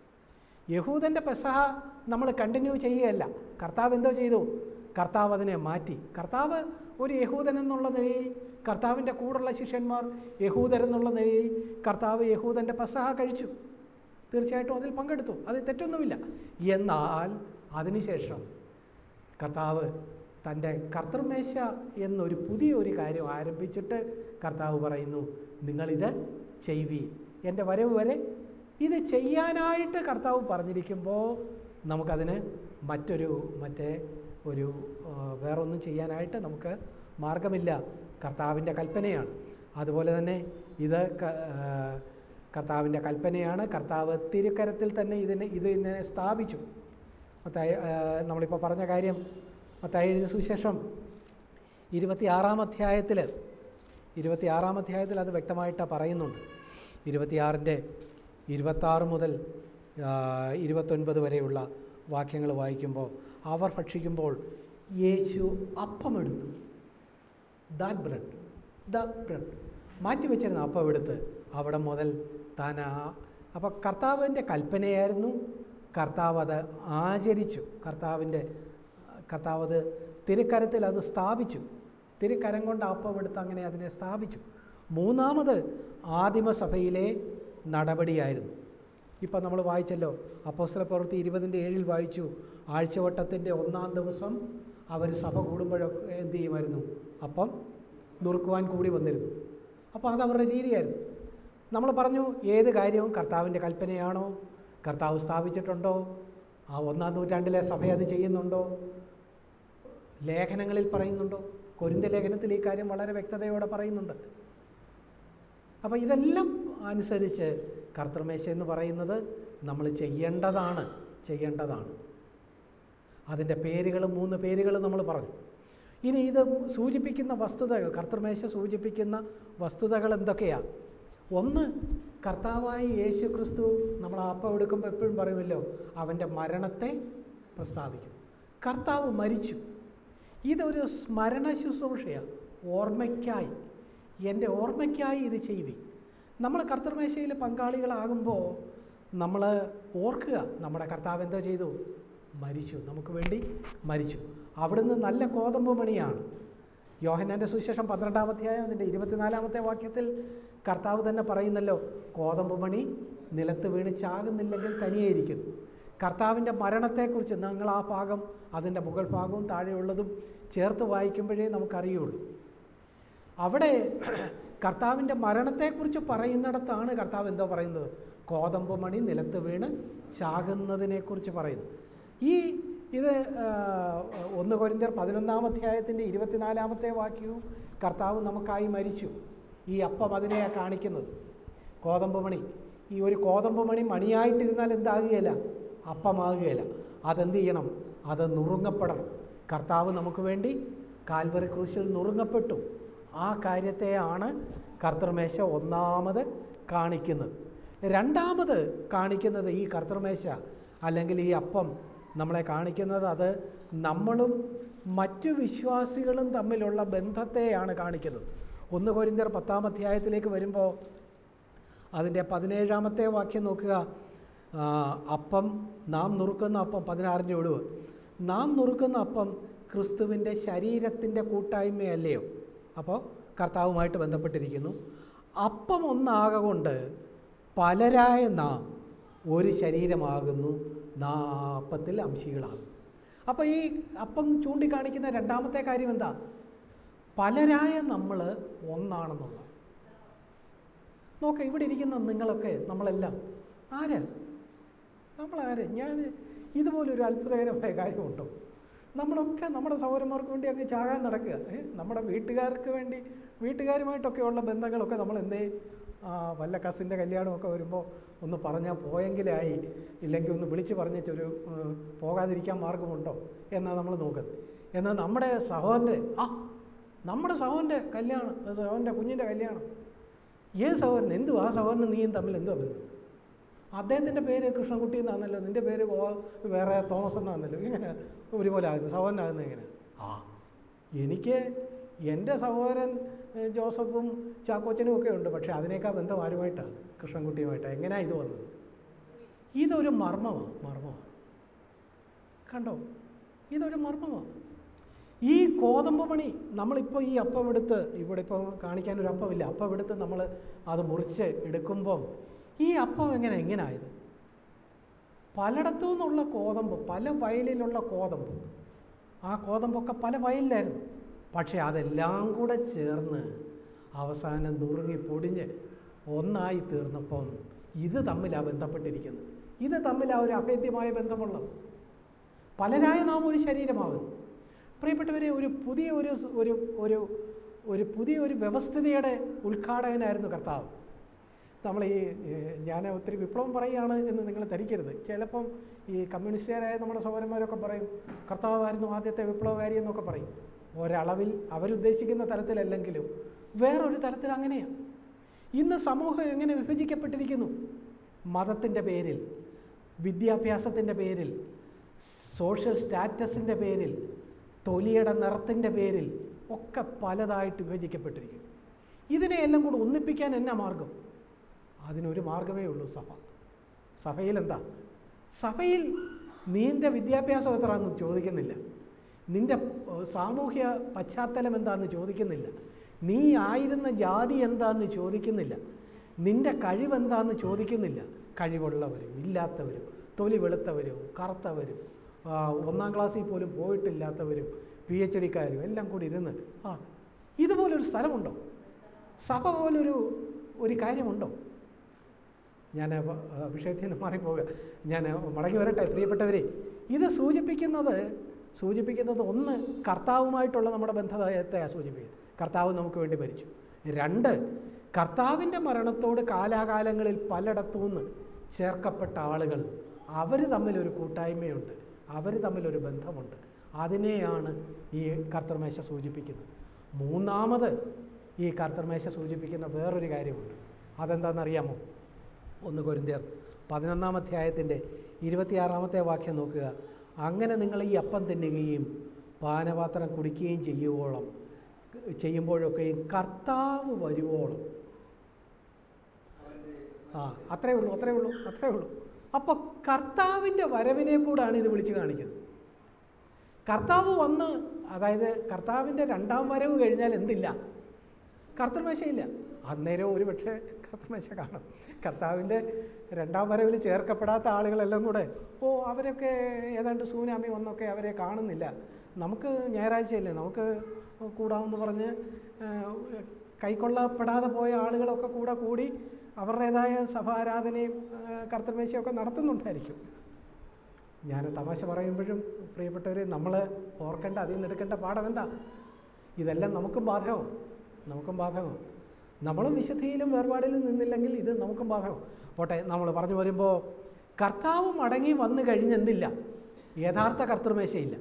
യഹൂദൻ്റെ പെസഹ നമ്മൾ കണ്ടിന്യൂ ചെയ്യുകയല്ല. കർത്താവ് എന്തോ ചെയ്തു, കർത്താവ് അതിനെ മാറ്റി. കർത്താവ് ഒരു യഹൂദൻ എന്നുള്ള നിലയിൽ, കർത്താവിൻ്റെ കൂടെയുള്ള ശിഷ്യന്മാർ യഹൂദരെന്നുള്ള നിലയിൽ കർത്താവ് യഹൂദൻ്റെ പെസഹ കഴിച്ചു. തീർച്ചയായിട്ടും അതിൽ പങ്കെടുത്തു, അതിൽ തെറ്റൊന്നുമില്ല. എന്നാൽ അതിനുശേഷം കർത്താവ് തൻ്റെ കർത്തൃമേശ എന്നൊരു പുതിയൊരു കാര്യം ആരംഭിച്ചിട്ട് കർത്താവ് പറയുന്നു, നിങ്ങളിത് ചെയ്യുവീൻ, എൻ്റെ വരവ് വരെ ഇത് ചെയ്യാനായിട്ട് കർത്താവ് പറഞ്ഞിരിക്കുമ്പോൾ നമുക്കതിന് മറ്റൊരു മറ്റേ ഒരു വേറൊന്നും ചെയ്യാനായിട്ട് നമുക്ക് മാർഗമില്ല. കർത്താവിൻ്റെ കൽപ്പനയാണ്. അതുപോലെ തന്നെ ഇത് കർത്താവിൻ്റെ കൽപ്പനയാണ്. കർത്താവ് തിരുക്കരത്തിൽ തന്നെ ഇതിനെ ഇത് ഇതിനെ സ്ഥാപിച്ചു. മത്തായി നമ്മളിപ്പോൾ പറഞ്ഞ കാര്യം മത്തായി എഴുതിയ സുവിശേഷം ഇരുപത്തിയാറാം അധ്യായത്തിൽ ഇരുപത്തിയാറാം അധ്യായത്തിൽ അത് വ്യക്തമായിട്ട് പറയുന്നുണ്ട്. ഇരുപത്തിയാറിൻ്റെ ഇരുപത്താറ് മുതൽ ഇരുപത്തൊൻപത് വരെയുള്ള വാക്യങ്ങൾ വായിക്കുമ്പോൾ, അവർ ഭക്ഷിക്കുമ്പോൾ യേശു അപ്പമെടുത്തു, ദാറ്റ് ബ്രെഡ്, ദ ബ്രെഡ്, മാറ്റി വെച്ചിരുന്ന അപ്പം എടുത്ത് അവിടെ മുതൽ താൻ ആ അപ്പോൾ കർത്താവിൻ്റെ കൽപ്പനയായിരുന്നു. കർത്താവ് അത് ആചരിച്ചു. കർത്താവിൻ്റെ കർത്താവ് അത് തിരുക്കരത്തിൽ അത് സ്ഥാപിച്ചു. തിരുക്കരം കൊണ്ട് അപ്പം എടുത്ത് അങ്ങനെ അതിനെ സ്ഥാപിച്ചു. മൂന്നാമത് ആദിമസഭയിലെ നടപടിയായിരുന്നു. ഇപ്പം നമ്മൾ വായിച്ചല്ലോ, അപ്പോസ്തല പ്രവൃത്തി ഇരുപതിൻ്റെ ഏഴിൽ വായിച്ചു, ആഴ്ചവട്ടത്തിൻ്റെ ഒന്നാം ദിവസം അവർ സഭ കൂടുമ്പോഴൊക്കെ എന്ത് ചെയ്യുമായിരുന്നു? അപ്പം നുറുക്കുവാൻ കൂടി വന്നിരുന്നു. അപ്പോൾ അതവരുടെ രീതിയായിരുന്നു. നമ്മൾ പറഞ്ഞു, ഏത് കാര്യവും കർത്താവിൻ്റെ കൽപ്പനയാണോ, കർത്താവ് സ്ഥാപിച്ചിട്ടുണ്ടോ, ആ ഒന്നാം നൂറ്റാണ്ടിലെ സഭ അത് ചെയ്യുന്നുണ്ടോ, ലേഖനങ്ങളിൽ പറയുന്നുണ്ടോ? കൊരിന്ത്യ ലേഖനത്തിൽ ഈ കാര്യം വളരെ വ്യക്തതയോടെ പറയുന്നുണ്ട്. അപ്പോൾ ഇതെല്ലാം അനുസരിച്ച് കർത്തൃമേശ എന്ന് പറയുന്നത് നമ്മൾ ചെയ്യേണ്ടതാണ് ചെയ്യേണ്ടതാണ് അതിൻ്റെ പേരുകൾ, മൂന്ന് പേരുകൾ നമ്മൾ പറഞ്ഞു. ഇനി ഇത് സൂചിപ്പിക്കുന്ന വസ്തുതകൾ, കർത്തൃമേശ സൂചിപ്പിക്കുന്ന വസ്തുതകൾ എന്തൊക്കെയാണ്? ഒന്ന്, കർത്താവായ യേശു ക്രിസ്തു നമ്മൾ അപ്പം എടുക്കുമ്പോൾ എപ്പോഴും പറയുമല്ലോ, അവൻ്റെ മരണത്തെ പ്രസ്താവിക്കുന്നു. കർത്താവ് മരിച്ചു. ഇതൊരു സ്മരണ ശുശ്രൂഷയാണ്. ഓർമ്മയ്ക്കായി, എൻ്റെ ഓർമ്മയ്ക്കായി ഇത് ചെയ്യുവി. നമ്മൾ കർത്തൃമേശയിൽ പങ്കാളികളാകുമ്പോൾ നമ്മൾ ഓർക്കുക, നമ്മുടെ കർത്താവ് എന്തോ ചെയ്തു? മരിച്ചു, നമുക്ക് വേണ്ടി മരിച്ചു. അവിടുന്ന് നല്ല കോതമ്പ് മണിയാണ്. യോഹന്നാൻ്റെ സുവിശേഷം പന്ത്രണ്ടാമധ്യായം അതിൻ്റെ ഇരുപത്തിനാലാമത്തെ വാക്യത്തിൽ കർത്താവ് തന്നെ പറയുന്നല്ലോ, കോതമ്പ് മണി നിലത്ത് വീണ് ചാകുന്നില്ലെങ്കിൽ തനിയേയിരിക്കുന്നു. കർത്താവിൻ്റെ മരണത്തെക്കുറിച്ച് നിങ്ങൾ ആ ഭാഗം, അതിൻ്റെ മുകൾ ഭാഗവും താഴെയുള്ളതും ചേർത്ത് വായിക്കുമ്പോഴേ നമുക്കറിയുള്ളൂ. അവിടെ കർത്താവിൻ്റെ മരണത്തെക്കുറിച്ച് പറയുന്നിടത്താണ് കർത്താവ് എന്തോ പറയുന്നത്? കോതമ്പ് മണി നിലത്ത് വീണ് ചാകുന്നതിനെക്കുറിച്ച് പറയുന്നു. ഈ ഇത് ഒന്ന് കൊരിന്ത്യർ പതിനൊന്നാം അധ്യായത്തിൻ്റെ ഇരുപത്തിനാലാമത്തെ വാക്യവും കർത്താവ് നമുക്കായി മരിച്ചു. ഈ അപ്പം അതിനെയാണ് കാണിക്കുന്നത്. കോതമ്പ് മണി, ഈ ഒരു കോതമ്പ് മണി മണിയായിട്ടിരുന്നാൽ എന്താകുകയില്ല? അപ്പമാകുകയില്ല. അതെന്ത് ചെയ്യണം? അത് നുറുങ്ങപ്പെടണം. കർത്താവ് നമുക്ക് വേണ്ടി കാൽവറി ക്രൂശിൽ നുറുങ്ങപ്പെട്ടു. ആ കാര്യത്തെയാണ് കർത്തൃമേശ ഒന്നാമത് കാണിക്കുന്നത്. രണ്ടാമത് കാണിക്കുന്നത്, ഈ കർത്തൃമേശ അല്ലെങ്കിൽ ഈ അപ്പം നമ്മളെ കാണിക്കുന്നത്, അത് നമ്മളും മറ്റു വിശ്വാസികളും തമ്മിലുള്ള ബന്ധത്തെയാണ് കാണിക്കുന്നത്. ഒന്ന് കൊരിന്ത്യർ പത്താം അധ്യായത്തിലേക്ക് വരുമ്പോൾ അതിൻ്റെ പതിനേഴാമത്തെ വാക്യം നോക്കുക. അപ്പം നാം നുറുക്കുന്ന അപ്പം, പതിനാറിൻ്റെ ഒടുവ്, നാം നുറുക്കുന്ന അപ്പം ക്രിസ്തുവിൻ്റെ ശരീരത്തിൻ്റെ കൂട്ടായ്മയല്ലയോ? അപ്പോൾ കർത്താവുമായിട്ട് ബന്ധപ്പെട്ടിരിക്കുന്നു. അപ്പം ഒന്നാകൊണ്ട് പലരായ നാം ഒരു ശരീരമാകുന്നു, നാം അപ്പത്തിൽ അംശികളാകും. അപ്പോൾ ഈ അപ്പം ചൂണ്ടിക്കാണിക്കുന്ന രണ്ടാമത്തെ കാര്യം എന്താ? പലരായ നമ്മൾ ഒന്നാണെന്നുള്ളത്. നോക്കാം, ഇവിടെ ഇരിക്കുന്ന നിങ്ങളൊക്കെ, നമ്മളെല്ലാം ആര്? നമ്മളാര്? ഞാൻ ഇതുപോലൊരു അത്ഭുതകരമായ കാര്യമുണ്ടോ? നമ്മളൊക്കെ നമ്മുടെ സഹോദരന്മാർക്ക് വേണ്ടി അങ്ങ് ചാകാൻ നടക്കുക. നമ്മുടെ വീട്ടുകാർക്ക് വേണ്ടി, വീട്ടുകാരുമായിട്ടൊക്കെയുള്ള ബന്ധങ്ങളൊക്കെ നമ്മൾ എന്തേ വല്ല കസിൻ്റെ കല്യാണമൊക്കെ വരുമ്പോൾ ഒന്ന് പറഞ്ഞാൽ പോയെങ്കിലായി, ഇല്ലെങ്കിൽ ഒന്ന് വിളിച്ച് പറഞ്ഞിട്ടൊരു പോകാതിരിക്കാൻ മാർഗമുണ്ടോ എന്നാണ് നമ്മൾ നോക്കുന്നത്. എന്നാൽ നമ്മുടെ സഹോദരൻ്റെ ആ നമ്മുടെ സഹോദരൻ്റെ കല്യാണം, സഹോദരൻ്റെ കുഞ്ഞിൻ്റെ കല്യാണം, ഏത് സഹോദരൻ? എന്തു ആ സഹോദരനും നീയും തമ്മിൽ എന്തുവാ ബന്ധം? അദ്ദേഹത്തിൻ്റെ പേര് കൃഷ്ണൻകുട്ടി എന്നാണല്ലോ, നിൻ്റെ പേര് വേറെ തോമസ് എന്നാണല്ലോ, ഇങ്ങനെ ഒരുപോലെ ആകുന്നു, സഹോദരനാകുന്നത് എങ്ങനെ? ആ എനിക്ക് എൻ്റെ സഹോദരൻ ജോസഫും ചാക്കോച്ചനും ഒക്കെ ഉണ്ട്, പക്ഷേ അതിനേക്കാൾ ബന്ധം ആരുമായിട്ടാണ്? കൃഷ്ണൻകുട്ടിയുമായിട്ടാണ്. എങ്ങനെയാണ് ഇത് വന്നത്? ഇതൊരു മർമ്മമാണ്, മർമ്മമാണ്. കണ്ടോ, ഇതൊരു മർമ്മമാണ്. ഈ കോതമ്പ് മണി നമ്മളിപ്പോൾ ഈ അപ്പം എടുത്ത്, ഇവിടെ ഇപ്പോൾ കാണിക്കാനൊരു അപ്പമില്ല, അപ്പം എടുത്ത് നമ്മൾ അത് മുറിച്ച് എടുക്കുമ്പം ഈ അപ്പം എങ്ങനെ എങ്ങനെയായത്? പലയിടത്തു നിന്നുള്ള കോതമ്പ്, പല വയലിലുള്ള കോതമ്പ്, ആ കോതമ്പൊക്കെ പല വയലിലായിരുന്നു. പക്ഷേ അതെല്ലാം കൂടെ ചേർന്ന് അവസാനം നുറുങ്ങി പൊടിഞ്ഞ് ഒന്നായി തീർന്നപ്പം ഇത് തമ്മിലാണ് ബന്ധപ്പെട്ടിരിക്കുന്നത്. ഇത് തമ്മിലാണ് ഒരു അഭേദ്യമായ ബന്ധമുള്ളത്. പലരായ നാം ഒരു ശരീരമാകുന്നു. പ്രിയപ്പെട്ടവരെ, ഒരു പുതിയ ഒരു ഒരു ഒരു ഒരു പുതിയ ഒരു വ്യവസ്ഥിതിയുടെ ഉദ്ഘാടകനായിരുന്നു കർത്താവ്. നമ്മൾ ഈ ഞാൻ ഒത്തിരി വിപ്ലവം പറയുകയാണ് എന്ന് നിങ്ങൾ ധരിക്കരുത്. ചിലപ്പം ഈ കമ്മ്യൂണിസ്റ്റുകാരായ നമ്മുടെ സഹോദരന്മാരൊക്കെ പറയും കർത്താവായിരുന്നു ആദ്യത്തെ വിപ്ലവകാരി എന്നൊക്കെ പറയും. ഒരളവിൽ അവരുദ്ദേശിക്കുന്ന തലത്തിലല്ലെങ്കിലും വേറൊരു തലത്തിൽ അങ്ങനെയാണ്. ഇന്ന് സമൂഹം എങ്ങനെ വിഭജിക്കപ്പെട്ടിരിക്കുന്നു? മതത്തിൻ്റെ പേരിൽ, വിദ്യാഭ്യാസത്തിൻ്റെ പേരിൽ, സോഷ്യൽ സ്റ്റാറ്റസിൻ്റെ പേരിൽ, തൊലിയുടെ നിറത്തിൻ്റെ പേരിൽ ഒക്കെ പലതായിട്ട് വിഭജിക്കപ്പെട്ടിരിക്കുന്നു. ഇതിനെയെല്ലാം കൂടെ ഒന്നിപ്പിക്കാൻ എന്നാ മാർഗം? അതിനൊരു മാർഗമേ ഉള്ളൂ, സഭ. സഭയിൽ എന്താ? സഭയിൽ നിൻ്റെ വിദ്യാഭ്യാസം എത്രയാണെന്ന് ചോദിക്കുന്നില്ല, നിൻ്റെ സാമൂഹ്യ പശ്ചാത്തലം എന്താണെന്ന് ചോദിക്കുന്നില്ല, നീ ആയിരുന്ന ജാതി എന്താണെന്ന് ചോദിക്കുന്നില്ല, നിൻ്റെ കഴിവെന്താണെന്ന് ചോദിക്കുന്നില്ല. കഴിവുള്ളവരും ഇല്ലാത്തവരും, തൊലി വെളുത്തവരും കറുത്തവരും, ഒന്നാം ക്ലാസ്സിൽ പോലും പോയിട്ടില്ലാത്തവരും, പി എച്ച് ഡിക്കാരും എല്ലാം കൂടി ഇരുന്ന് ആ ഇതുപോലൊരു സ്ഥലമുണ്ടോ? സഭ പോലൊരു ഒരു കാര്യമുണ്ടോ? ഞാൻ വിഷയത്തിൽ നിന്ന് മാറിപ്പോവുക, ഞാൻ മടങ്ങി വരട്ടെ. പ്രിയപ്പെട്ടവരെ, ഇത് സൂചിപ്പിക്കുന്നത് സൂചിപ്പിക്കുന്നത് ഒന്ന്, കർത്താവുമായിട്ടുള്ള നമ്മുടെ ബന്ധത്തെയാണ് സൂചിപ്പിക്കുന്നത്. കർത്താവ് നമുക്ക് വേണ്ടി മരിച്ചു. രണ്ട്, കർത്താവിൻ്റെ മരണത്തോട് കാലാകാലങ്ങളിൽ പലയിടത്തുനിന്ന് ചേർക്കപ്പെട്ട ആളുകൾ, അവർ തമ്മിലൊരു കൂട്ടായ്മയുണ്ട്, അവർ തമ്മിലൊരു ബന്ധമുണ്ട്. അതിനെയാണ് ഈ കർത്തൃമേശ സൂചിപ്പിക്കുന്നത്. മൂന്നാമത് ഈ കർത്തൃമേശ സൂചിപ്പിക്കുന്ന വേറൊരു കാര്യമുണ്ട്. അതെന്താണെന്നറിയാമോ? ഒന്ന് കൊരിന്ത്യർ പതിനൊന്നാം അധ്യായത്തിൻ്റെ ഇരുപത്തിയാറാമത്തെ വാക്യം നോക്കുക. അങ്ങനെ നിങ്ങൾ ഈ അപ്പം തിന്നുകയും പാനപാത്രം കുടിക്കുകയും ചെയ്യുവോളം ചെയ്യുമ്പോഴൊക്കെയും കർത്താവ് വരുവോളം. ആ അത്രേ ഉള്ളൂ അത്രേ ഉള്ളൂ അത്രേ ഉള്ളൂ അപ്പോൾ കർത്താവിൻ്റെ വരവിനെ കൂടാണ് ഇത് വിളിച്ച് കാണിക്കുന്നത്. കർത്താവ് വന്ന്, അതായത് കർത്താവിൻ്റെ രണ്ടാം വരവ് കഴിഞ്ഞാൽ എന്തില്ല? കർത്തൃമേശയില്ല. അന്നേരം ഒരു പക്ഷേ കർത്തൃമേശ കാണും. കർത്താവിൻ്റെ രണ്ടാം വരവിൽ ചേർക്കപ്പെടാത്ത ആളുകളെല്ലാം കൂടെ ഓ അവരൊക്കെ ഏതാണ്ട് സൂനാമി വന്നൊക്കെ അവരെ കാണുന്നില്ല, നമുക്ക് ഞായറാഴ്ചയല്ലേ നമുക്ക് കൂടാമെന്ന് പറഞ്ഞ് കൈക്കൊള്ളപ്പെടാതെ പോയ ആളുകളൊക്കെ കൂടെ കൂടി അവരുടേതായ സഭാരാധനയും കർത്തൃമേശയൊക്കെ നടത്തുന്നുണ്ടായിരിക്കും. ഞാൻ തമാശ പറയുമ്പോഴും പ്രിയപ്പെട്ടവർ, നമ്മൾ ഓർക്കേണ്ട, അതിൽ നിന്ന് എടുക്കേണ്ട പാഠം എന്താ? ഇതെല്ലാം നമുക്കും ബാധകമാണ്, നമുക്കും ബാധകമാണ്. നമ്മളും വിശുദ്ധിയിലും വേർപാടിലും നിന്നില്ലെങ്കിൽ ഇത് നമുക്കും ബാധകമാണ്. പോട്ടെ, നമ്മൾ പറഞ്ഞു വരുമ്പോൾ കർത്താവ് മടങ്ങി വന്നു കഴിഞ്ഞെന്തില്ല? യഥാർത്ഥ കർത്തൃമേശയില്ല.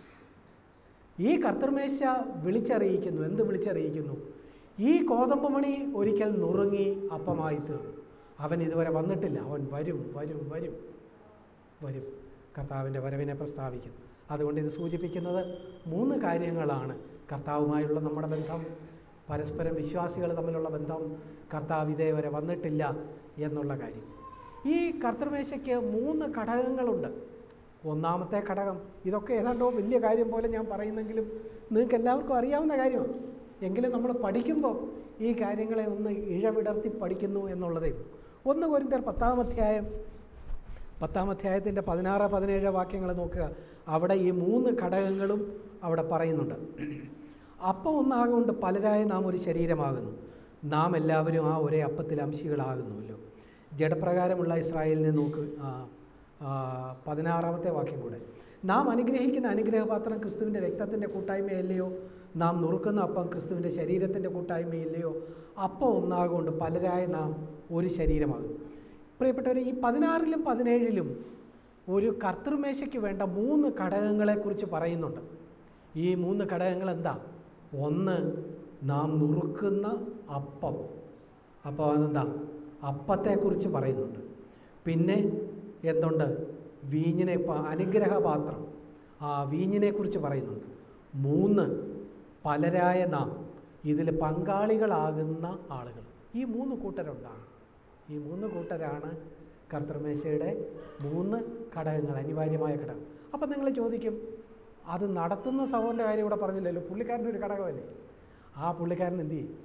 ഈ കർത്തൃമേശ വിളിച്ചറിയിക്കുന്നു. എന്ത് വിളിച്ചറിയിക്കുന്നു? ഈ കോതമ്പുമണി ഒരിക്കൽ നുറുങ്ങി അപ്പമായി തീർന്നു. അവൻ ഇതുവരെ വന്നിട്ടില്ല, അവൻ വരും വരും വരും വരും കർത്താവിൻ്റെ വരവിനെ പ്രസ്താവിക്കുന്നു. അതുകൊണ്ട് ഇത് സൂചിപ്പിക്കുന്നത് മൂന്ന് കാര്യങ്ങളാണ്: കർത്താവുമായുള്ള നമ്മുടെ ബന്ധം, പരസ്പരം വിശ്വാസികൾ തമ്മിലുള്ള ബന്ധം, കർത്താവ് ഇതേവരെ വന്നിട്ടില്ല എന്നുള്ള കാര്യം. ഈ കർത്തൃമേശയ്ക്ക് മൂന്ന് ഘടകങ്ങളുണ്ട്. ഒന്നാമത്തെ ഘടകം, ഇതൊക്കെ ഏതാണ്ടോ വലിയ കാര്യം പോലെ ഞാൻ പറയുന്നെങ്കിലും നിങ്ങൾക്ക് എല്ലാവർക്കും അറിയാവുന്ന കാര്യമാണ്. എങ്കിലും നമ്മൾ പഠിക്കുമ്പോൾ ഈ കാര്യങ്ങളെ ഒന്ന് ഇഴവിടർത്തി പഠിക്കുന്നു എന്നുള്ളതേ ഉള്ളൂ. ഒന്ന് കൊരിന്ത്യർ പത്താം അധ്യായം പത്താം അധ്യായത്തിൻ്റെ പതിനാറ് പതിനേഴ് വാക്യങ്ങൾ നോക്കുക. അവിടെ ഈ മൂന്ന് ഘടകങ്ങളും അവിടെ പറയുന്നുണ്ട്. അപ്പം ഒന്നാകൊണ്ട് പലരായ നാം ഒരു ശരീരമാകുന്നു, നാം എല്ലാവരും ആ ഒരേ അപ്പത്തിൽ അംശികളാകുന്നുവല്ലോ. ജഡപ്രകാരമുള്ള ഇസ്രായേലിനെ നോക്ക്. പതിനാറാമത്തെ വാക്യം കൂടെ, നാം അനുഗ്രഹിക്കുന്ന അനുഗ്രഹപാത്രം ക്രിസ്തുവിൻ്റെ രക്തത്തിൻ്റെ കൂട്ടായ്മയല്ലയോ? നാം നുറുക്കുന്ന അപ്പം ക്രിസ്തുവിൻ്റെ ശരീരത്തിൻ്റെ കൂട്ടായ്മയില്ലയോ? അപ്പം ഒന്നാകൊണ്ട് പലരായ നാം ഒരു ശരീരമാകുന്നു. പ്രിയപ്പെട്ടവർ, ഈ പതിനാറിലും പതിനേഴിലും ഒരു കർത്തൃമേശയ്ക്ക് വേണ്ട മൂന്ന് ഘടകങ്ങളെക്കുറിച്ച് പറയുന്നുണ്ട്. ഈ മൂന്ന് ഘടകങ്ങൾ എന്താ? ഒന്ന്, നാം നുറുക്കുന്ന അപ്പം. അപ്പോൾ അതെന്താ? അപ്പത്തെക്കുറിച്ച് പറയുന്നുണ്ട്. പിന്നെ എന്തുണ്ട്? വീഞ്ഞിനെ, അനുഗ്രഹപാത്രം, ആ വീഞ്ഞിനെക്കുറിച്ച് പറയുന്നുണ്ട്. മൂന്ന്, പലരായ നാം, ഇതിൽ പങ്കാളികളാകുന്ന ആളുകൾ. ഈ മൂന്ന് കൂട്ടരുണ്ടാകും. ഈ മൂന്ന് കൂട്ടരാണ് കർത്തൃമേശയുടെ മൂന്ന് ഘടകങ്ങൾ, അനിവാര്യമായ ഘടകം. അപ്പം നിങ്ങൾ ചോദിക്കും, അത് നടത്തുന്ന സഹോദരൻ്റെ കാര്യം ഇവിടെ പറഞ്ഞില്ലല്ലോ, പുള്ളിക്കാരൻ്റെ ഒരു ഘടകമല്ലേ? ആ പുള്ളിക്കാരൻ എന്ത് ചെയ്യും?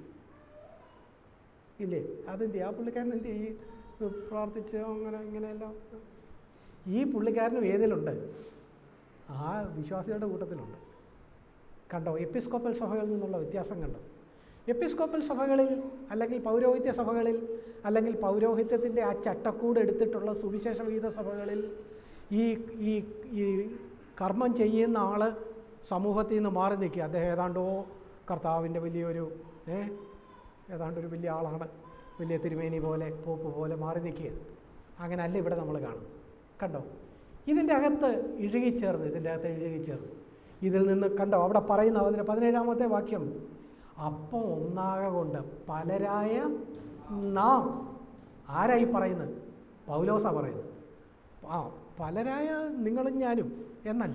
ഇല്ലേ? അതെന്ത് ചെയ്യും? ആ പുള്ളിക്കാരൻ എന്ത് ചെയ്യും? പ്രാർത്ഥിച്ചോ അങ്ങനെ ഇങ്ങനെയെല്ലാം. ഈ പുള്ളിക്കാരനും ഏതിലുണ്ട്? ആ വിശ്വാസികളുടെ കൂട്ടത്തിലുണ്ട്. കണ്ടോ എപ്പിസ്കോപ്പൽ സഭകളിൽ നിന്നുള്ള വ്യത്യാസം കണ്ടോ? എപ്പിസ്കോപ്പൽ സഭകളിൽ അല്ലെങ്കിൽ പൗരോഹിത്യ സഭകളിൽ അല്ലെങ്കിൽ പൗരോഹിത്യത്തിൻ്റെ ആ ചട്ടക്കൂട് എടുത്തിട്ടുള്ള സുവിശേഷ വിഹിത സഭകളിൽ ഈ ഈ ഈ കർമ്മം ചെയ്യുന്ന ആൾ സമൂഹത്തിൽ നിന്ന് മാറി നിൽക്കുക. അദ്ദേഹം ഏതാണ്ടോ കർത്താവിൻ്റെ വലിയൊരു ഏ ഏതാണ്ടൊരു വലിയ ആളാണ്, വലിയ തിരുമേനി പോലെ പോപ്പ് പോലെ മാറി നിൽക്കുക. അങ്ങനെ അല്ല ഇവിടെ നമ്മൾ കാണുന്നത്. കണ്ടോ, ഇതിൻ്റെ അകത്ത് ഇഴുകിച്ചേർന്ന് ഇതിൻ്റെ അകത്ത് ഇഴുകിച്ചേർന്ന് ഇതിൽ നിന്ന് കണ്ടോ അവിടെ പറയുന്ന അതിൻ്റെ പതിനേഴാമത്തെ വാക്യം, അപ്പം ഒന്നാകെ കൊണ്ട് പലരായ നാം. ആരായി പറയുന്നത്? പൗലോസാ പറയുന്നത്. ആ പലരായ നിങ്ങളും ഞാനും എന്നല്ല.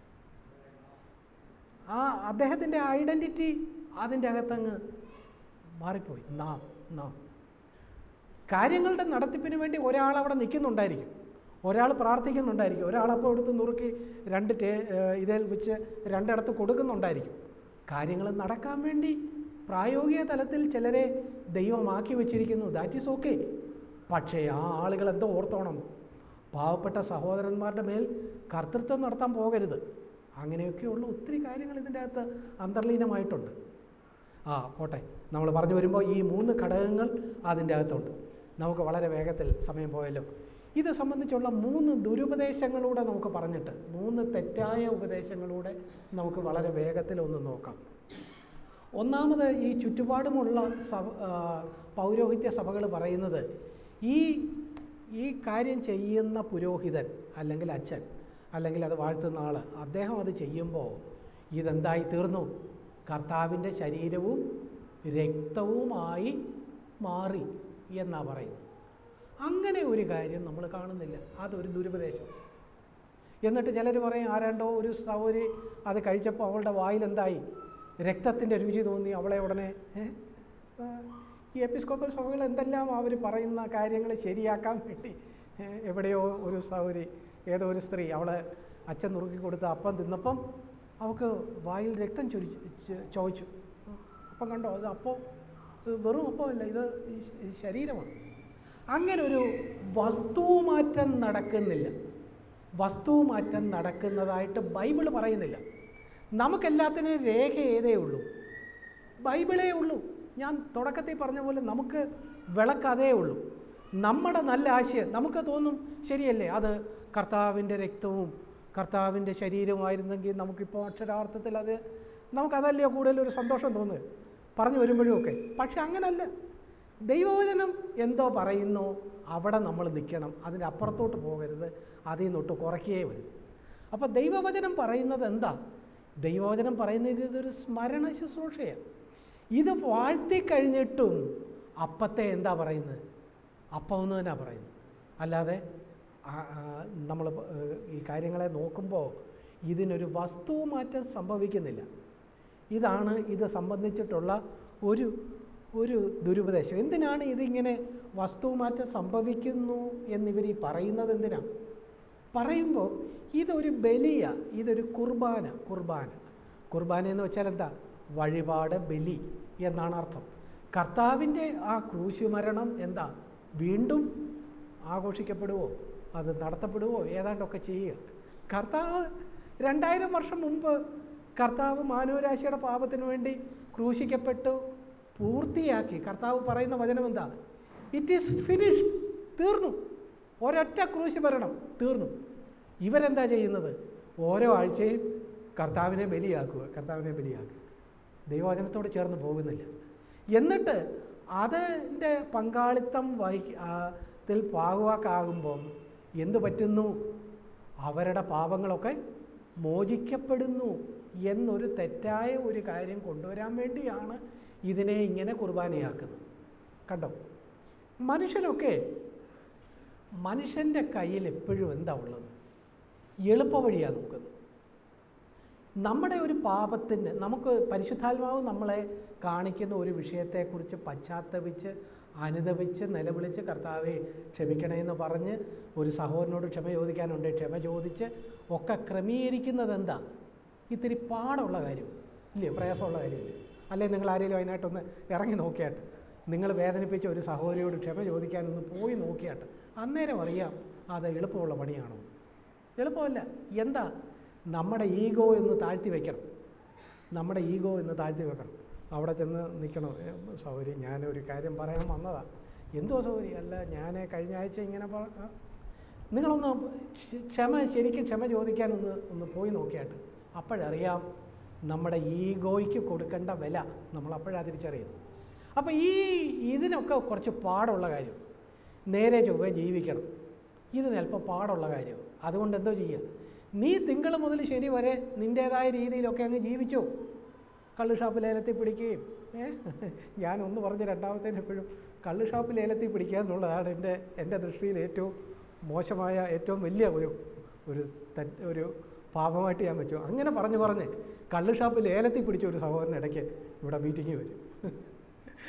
ആ അദ്ദേഹത്തിൻ്റെ ഐഡൻറ്റിറ്റി അതിൻ്റെ അകത്തങ്ങ് മാറിപ്പോയി. നാം നാം കാര്യങ്ങളുടെ നടത്തിപ്പിന് വേണ്ടി ഒരാൾ അവിടെ നിൽക്കുന്നുണ്ടായിരിക്കും, ഒരാൾ പ്രാർത്ഥിക്കുന്നുണ്ടായിരിക്കും, ഒരാളപ്പോൾ എടുത്ത് നുറുക്കി രണ്ട് ടേ ഇതിൽ വെച്ച് രണ്ടിടത്ത് കൊടുക്കുന്നുണ്ടായിരിക്കും. കാര്യങ്ങൾ നടക്കാൻ വേണ്ടി പ്രായോഗിക തലത്തിൽ ചിലരെ ദൈവമാക്കി വെച്ചിരിക്കുന്നു. That is okay. പക്ഷേ ആ ആളുകൾ എന്തോ ഓർത്തോണം, പാവപ്പെട്ട സഹോദരന്മാരുടെ മേൽ കർത്തൃത്വം നടത്താൻ പോകരുത്. അങ്ങനെയൊക്കെയുള്ള ഒത്തിരി കാര്യങ്ങൾ ഇതിൻ്റെ അകത്ത് അന്തർലീനമായിട്ടുണ്ട്. ആ പോട്ടെ, നമ്മൾ പറഞ്ഞു വരുമ്പോൾ ഈ മൂന്ന് ഘടകങ്ങൾ അതിൻ്റെ അകത്തുണ്ട്. നമുക്ക് വളരെ വേഗത്തിൽ സമയം പോയല്ലോ. ഇത് സംബന്ധിച്ചുള്ള മൂന്ന് ദുരുപദേശങ്ങളിലൂടെ നമുക്ക് പറഞ്ഞിട്ട്, മൂന്ന് തെറ്റായ ഉപദേശങ്ങളിലൂടെ നമുക്ക് വളരെ വേഗത്തിൽ ഒന്ന് നോക്കാം. ഒന്നാമത്, ഈ ചുറ്റുപാടുമുള്ള സഭ പൗരോഹിത്യ സഭകൾ പറയുന്നത്, ഈ ഈ കാര്യം ചെയ്യുന്ന പുരോഹിതൻ അല്ലെങ്കിൽ അച്ഛൻ അല്ലെങ്കിൽ അത് വാഴ്ത്തുന്ന ആൾ, അദ്ദേഹം അത് ചെയ്യുമ്പോൾ ഇതെന്തായി തീർന്നു? കർത്താവിൻ്റെ ശരീരവും രക്തവുമായി മാറി എന്നാണ് പറയുന്നത്. അങ്ങനെ ഒരു കാര്യം നമ്മൾ കാണുന്നില്ല. അതൊരു ദുരുപദേശം. എന്നിട്ട് ചിലർ പറയും, ആരാണ്ടോ ഒരു സഹോദരി അത് കഴിച്ചപ്പോൾ അവളുടെ വായിലെന്തായി? രക്തത്തിൻ്റെ രുചി തോന്നി. അവളെ ഉടനെ ഈ എപ്പിസ്കോപ്പൽ സഭകൾ എന്തെല്ലാം അവർ പറയുന്ന കാര്യങ്ങൾ ശരിയാക്കാൻ വേണ്ടി, എവിടെയോ ഒരു സഹോദരി, ഏതോ ഒരു സ്ത്രീ, അവളെ അച്ഛൻ നുറുക്കി കൊടുത്ത അപ്പം തിന്നപ്പം അവൾക്ക് വായിൽ രക്തം ചൊരി ചോദിച്ചു. അപ്പം കണ്ടോ, അത് അപ്പം വെറും അപ്പമല്ല, ഇത് ശരീരമാണ്. അങ്ങനെ ഒരു വസ്തുമാറ്റം നടക്കുന്നില്ല. വസ്തുമാറ്റം നടക്കുന്നതായിട്ട് ബൈബിൾ പറയുന്നില്ല. നമുക്കെല്ലാത്തിനും രേഖ ഏതേ ഉള്ളൂ? ബൈബിളേ ഉള്ളൂ. ഞാൻ തുടക്കത്തിൽ പറഞ്ഞ പോലെ നമുക്ക് വിളക്കതേ ഉള്ളൂ. നമ്മുടെ നല്ല ആശയം നമുക്ക് തോന്നും ശരിയല്ലേ, അത് കർത്താവിൻ്റെ രക്തവും കർത്താവിൻ്റെ ശരീരവുമായിരുന്നെങ്കിൽ നമുക്കിപ്പോൾ അക്ഷരാർത്ഥത്തിൽ അത് നമുക്കതല്ലയോ കൂടുതലൊരു സന്തോഷം തോന്നുക പറഞ്ഞു വരുമ്പോഴും ഒക്കെ. പക്ഷെ അങ്ങനല്ല. ദൈവവചനം എന്തോ പറയുന്നോ അവിടെ നമ്മൾ നിൽക്കണം, അതിൻ്റെ അപ്പുറത്തോട്ട് പോകരുത്, അതിൽ നിന്നൊട്ട് കുറയ്ക്കുകയേ വരും. അപ്പോൾ ദൈവവചനം പറയുന്നത് എന്താ? ദൈവവചനം പറയുന്നത് ഇതൊരു സ്മരണ ശുശ്രൂഷയാണ്. ഇത് വാഴ്ത്തിക്കഴിഞ്ഞിട്ടും അപ്പത്തെ എന്താ പറയുന്നത്? അപ്പം എന്ന് തന്നെയാണ് പറയുന്നത്. അല്ലാതെ നമ്മൾ ഈ കാര്യങ്ങളെ നോക്കുമ്പോൾ ഇതിനൊരു വസ്തുമാറ്റം സംഭവിക്കുന്നില്ല. ഇതാണ് ഇത് സംബന്ധിച്ചിട്ടുള്ള ഒരു ഒരു ദുരുപദേശം. എന്തിനാണ് ഇതിങ്ങനെ വസ്തുമാറ്റം സംഭവിക്കുന്നു എന്നിവർ ഈ പറയുന്നത്? എന്തിനാണ് പറയുമ്പോൾ ഇതൊരു ബലിയ, ഇതൊരു കുർബാന. കുർബാന കുർബാന എന്ന് വെച്ചാൽ എന്താ? വഴിപാട്, ബലി എന്നാണ് അർത്ഥം. കർത്താവിൻ്റെ ആ ക്രൂശുമരണം എന്താ? വീണ്ടും ആഘോഷിക്കപ്പെടുവോ, അത് നടത്തപ്പെടുവോ, ഏതാണ്ടൊക്കെ ചെയ്യുക. കർത്താവ് രണ്ടായിരം വർഷം മുമ്പ് കർത്താവ് മാനവരാശിയുടെ പാപത്തിന് വേണ്ടി ക്രൂശിക്കപ്പെട്ടു, പൂർത്തിയാക്കി. കർത്താവ് പറയുന്ന വചനം എന്താ? It is finished. തീർന്നു. ഒരൊറ്റ ക്രൂശ് മരണം തീർന്നു. ഇവരെന്താ ചെയ്യുന്നത്? ഓരോ ആഴ്ചയും കർത്താവിനെ ബലിയാക്കുക, കർത്താവിനെ ബലിയാക്കുക. ദൈവവചനത്തോട് ചേർന്ന് പോകുന്നില്ല. എന്നിട്ട് അതിൻ്റെ പങ്കാളിത്തം വഹിത്തിൽ ഭാഗവാക്കാകുമ്പം എന്തു പറ്റുന്നു? അവരുടെ പാപങ്ങളൊക്കെ മോചിക്കപ്പെടുന്നു എന്നൊരു തെറ്റായ ഒരു കാര്യം കൊണ്ടുവരാൻ വേണ്ടിയാണ് ഇതിനെ ഇങ്ങനെ കുർബാനയാക്കുന്നത്. കണ്ടോ? മനുഷ്യനൊക്കെ മനുഷ്യൻ്റെ കയ്യിൽ എപ്പോഴും എന്താ ഉള്ളത്? എളുപ്പ വഴിയാണ് നോക്കുന്നത്. നമ്മുടെ ഒരു പാപത്തിന് നമുക്ക് പരിശുദ്ധാത്മാവ് നമ്മളെ കാണിക്കുന്ന ഒരു വിഷയത്തെക്കുറിച്ച് പശ്ചാത്തപിച്ച് അനുദപിച്ച് നിലവിളിച്ച് കർത്താവെ ക്ഷമിക്കണമെന്ന് പറഞ്ഞ് ഒരു സഹോദരനോട് ക്ഷമ ചോദിക്കാനുണ്ട്, ക്ഷമ ചോദിച്ച് ഒക്കെ ക്രമീകരിക്കുന്നത് എന്താ? ഇത്തിരി പാടുള്ള കാര്യം ഇല്ലേ? പ്രയാസമുള്ള കാര്യമില്ലേ? അല്ലെങ്കിൽ നിങ്ങൾ ആരെങ്കിലും അതിനായിട്ടൊന്ന് ഇറങ്ങി നോക്കിയാട്ട്, നിങ്ങൾ വേദനിപ്പിച്ച ഒരു സഹോദരിയോട് ക്ഷമ ചോദിക്കാനൊന്ന് പോയി നോക്കിയാട്ട് അന്നേരം അറിയാം അത് എളുപ്പമുള്ള പണിയാണോ? എളുപ്പമല്ല. എന്താ? നമ്മുടെ ഈഗോ എന്ന് താഴ്ത്തി വയ്ക്കണം. നമ്മുടെ ഈഗോ എന്ന് താഴ്ത്തി വെക്കണം. അവിടെ ചെന്ന് നിൽക്കണം. സൗകര്യ, ഞാനൊരു കാര്യം പറയാൻ വന്നതാണ്. എന്തോ സൗകര്യം? അല്ല, ഞാൻ കഴിഞ്ഞ ആഴ്ച ഇങ്ങനെ പറ നിങ്ങളൊന്ന് ക്ഷമ ശരിക്കും ക്ഷമ ചോദിക്കാനൊന്ന് ഒന്ന് പോയി നോക്കിയാട്ട് അപ്പോഴറിയാം നമ്മുടെ ഈഗോയ്ക്ക് കൊടുക്കേണ്ട വില നമ്മൾ അപ്പോഴാണ് തിരിച്ചറിയുന്നത്. അപ്പോൾ ഈ ഇതിനൊക്കെ കുറച്ച് പാടുള്ള കാര്യം. നേരെ ചൊവ്വേ ജീവിക്കണം. ഇതിനല്പം പാടുള്ള കാര്യം. അതുകൊണ്ട് എന്തോ ചെയ്യുക? നീ തിങ്കൾ മുതൽ ശനി വരെ നിൻ്റേതായ രീതിയിലൊക്കെ അങ്ങ് ജീവിച്ചോ. കള്ള് ഷാപ്പ് ലേലത്തിൽ പിടിക്കുകയും ഞാനൊന്ന് പറഞ്ഞ് രണ്ടാമത്തേന് എപ്പോഴും കള്ള് ഷാപ്പ് ലേലത്തിൽ പിടിക്കുക എന്നുള്ളതാണ് എൻ്റെ എൻ്റെ ദൃഷ്ടിയിൽ ഏറ്റവും മോശമായ, ഏറ്റവും വലിയ ഒരു ഒരു തെറ്റ് ഒരു പാപമായിട്ട് ചെയ്യാൻ പറ്റുമോ. അങ്ങനെ പറഞ്ഞ് പറഞ്ഞ് കള്ള് ഷാപ്പ് ലേലത്തിൽ പിടിച്ച ഒരു സഹോദരൻ ഇടയ്ക്ക് ഇവിടെ മീറ്റിംഗ് വരും.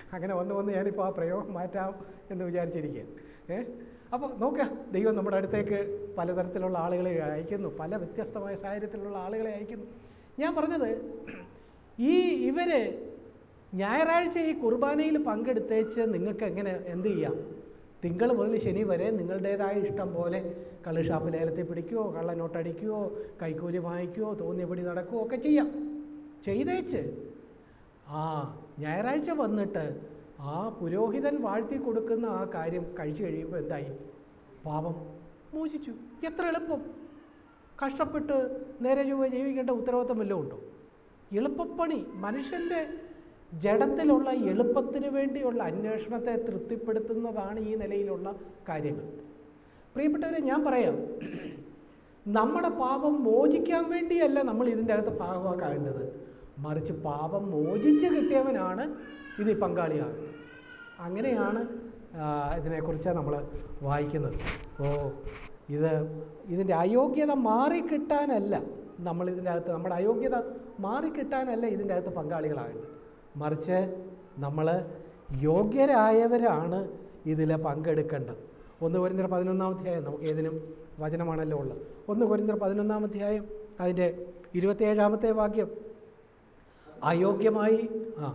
അങ്ങനെ വന്ന് വന്ന് ഞാനിപ്പോൾ ആ പ്രയോഗം മാറ്റാം എന്ന് വിചാരിച്ചിരിക്കുക. ഏ അപ്പോൾ നോക്കുക, ദൈവം നമ്മുടെ അടുത്തേക്ക് പലതരത്തിലുള്ള ആളുകളെ അയക്കുന്നു, പല വ്യത്യസ്തമായ സാഹചര്യത്തിലുള്ള ആളുകളെ അയക്കുന്നു. ഞാൻ പറഞ്ഞത്, ഈ ഇവർ ഞായറാഴ്ച ഈ കുർബാനയിൽ പങ്കെടുത്തേച്ച് നിങ്ങൾക്ക് എങ്ങനെ എന്ത് ചെയ്യാം? തിങ്കൾ മുതൽ ശനി വരെ നിങ്ങളുടേതായ ഇഷ്ടം പോലെ കള്ളുഷാപ്പ് ലേലത്തിൽ പിടിക്കുകയോ കള്ളനോട്ടടിക്കുകയോ കൈക്കൂലി വാങ്ങിക്കുകയോ തോന്നിയപടി നടക്കുകയോ ഒക്കെ ചെയ്യാം. ചെയ്തേച്ച് ആ ഞായറാഴ്ച വന്നിട്ട് ആ പുരോഹിതൻ വാഴ്ത്തി കൊടുക്കുന്ന ആ കാര്യം കഴിച്ചു കഴിയുമ്പോൾ എന്തായി? പാപം മോചിച്ചു. എത്ര എളുപ്പം! കഷ്ടപ്പെട്ട് നേരെ ചൊവ്വേ ജീവിക്കേണ്ട ഉത്തരവാദിത്തം വല്ലതും ഉണ്ടോ? എളുപ്പപ്പണി. മനുഷ്യൻ്റെ ജഡത്തിലുള്ള എളുപ്പത്തിന് വേണ്ടിയുള്ള അന്വേഷണത്തെ തൃപ്തിപ്പെടുത്തുന്നതാണ് ഈ നിലയിലുള്ള കാര്യങ്ങൾ. പ്രിയപ്പെട്ടവരെ, ഞാൻ പറയാം, നമ്മുടെ പാപം മോചിക്കാൻ വേണ്ടിയല്ല നമ്മൾ ഇതിൻ്റെ അകത്ത് ഭാഗമാക്കേണ്ടത്, മറിച്ച് പാപം മോചിച്ച് കിട്ടിയവനാണ് ഇതിൽ പങ്കാളിയാകുന്നത്. അങ്ങനെയാണ് ഇതിനെക്കുറിച്ച് നമ്മൾ വായിക്കുന്നത്. ഓ ഇത് ഇതിൻ്റെ അയോഗ്യത മാറിക്കിട്ടാനല്ല നമ്മൾ ഇതിൻ്റെ അകത്ത് നമ്മുടെ അയോഗ്യത മാറിക്കിട്ടാനല്ല ഇതിൻ്റെ അകത്ത് പങ്കാളികളാകേണ്ടത്, മറിച്ച് നമ്മൾ യോഗ്യരായവരാണ് ഇതിൽ പങ്കെടുക്കേണ്ടത്. ഒന്ന് കൊരിന്ത്യർ പതിനൊന്നാം അധ്യായം, നമുക്ക് ഏതിനും വചനമാണല്ലോ ഉള്ളത്. ഒന്ന് കൊരിന്ത്യർ പതിനൊന്നാം അധ്യായം അതിൻ്റെ ഇരുപത്തിയേഴാമത്തെ വാക്യം. അയോഗ്യമായി ആ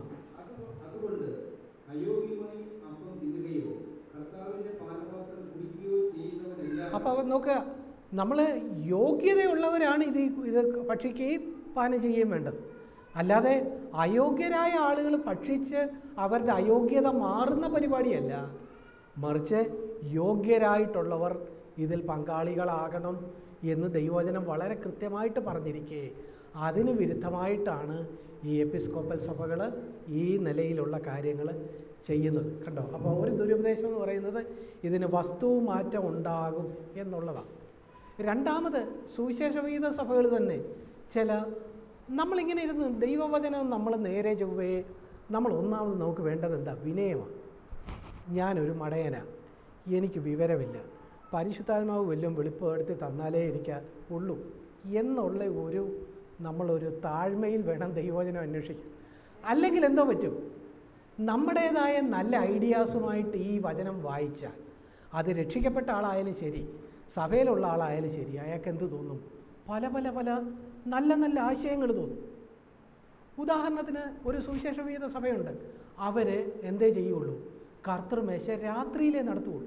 അപ്പോൾ നോക്കുക, നമ്മൾ യോഗ്യതയുള്ളവരാണ് ഇത് ഇത് ഭക്ഷിക്കുകയും പാനം ചെയ്യുകയും വേണ്ടത്. അല്ലാതെ അയോഗ്യരായ ആളുകൾ ഭക്ഷിച്ച് അവരുടെ അയോഗ്യത മാറുന്ന പരിപാടിയല്ല, മറിച്ച് യോഗ്യരായിട്ടുള്ളവർ ഇതിൽ പങ്കാളികളാകണം എന്ന് ദൈവവചനം വളരെ കൃത്യമായിട്ട് പറഞ്ഞിരിക്കെ അതിന് വിരുദ്ധമായിട്ടാണ് ഈ എപ്പിസ്കോപ്പൽ സഭകൾ ഈ നിലയിലുള്ള കാര്യങ്ങൾ ചെയ്യുന്നത്. കണ്ടോ? അപ്പോൾ ഒരു ദുരുപദേശം എന്ന് പറയുന്നത് ഇതിന് വസ്തുമാറ്റം ഉണ്ടാകും എന്നുള്ളതാണ്. രണ്ടാമത്, സുവിശേഷവിഹിത സഭകൾ തന്നെ ചില നമ്മളിങ്ങനെ ഇരുന്ന് ദൈവവചനം നമ്മൾ നേരെ ചൊവ്വേ നമ്മൾ ഒന്നാമത് നമുക്ക് വേണ്ടത് എന്താ? വിനയമാണ്. ഞാനൊരു മടയനാണ്, എനിക്ക് വിവരമില്ല, പരിശുദ്ധാത്മാവ് വല്ലതും വെളിപ്പെടുത്തി തന്നാലേ എനിക്ക് ഉള്ളൂ എന്നുള്ള ഒരു നമ്മളൊരു താഴ്മയിൽ വേണം ദൈവവചനം അന്വേഷിക്കാൻ. അല്ലെങ്കിൽ എന്തോ പറ്റും, നമ്മുടേതായ നല്ല ഐഡിയാസുമായിട്ട് ഈ വചനം വായിച്ചാൽ അത് രക്ഷിക്കപ്പെട്ട ആളായാലും ശരി, സഭയിലുള്ള ആളായാലും ശരി, അയാൾക്ക് എന്ത് തോന്നും? പല പല പല നല്ല നല്ല ആശയങ്ങൾ തോന്നും. ഉദാഹരണത്തിന് ഒരു സുവിശേഷവിഹിത സഭയുണ്ട്, അവർ എന്തേ ചെയ്യുള്ളൂ? കർത്തൃമേശ രാത്രിയിലേ നടത്തുകയുള്ളൂ.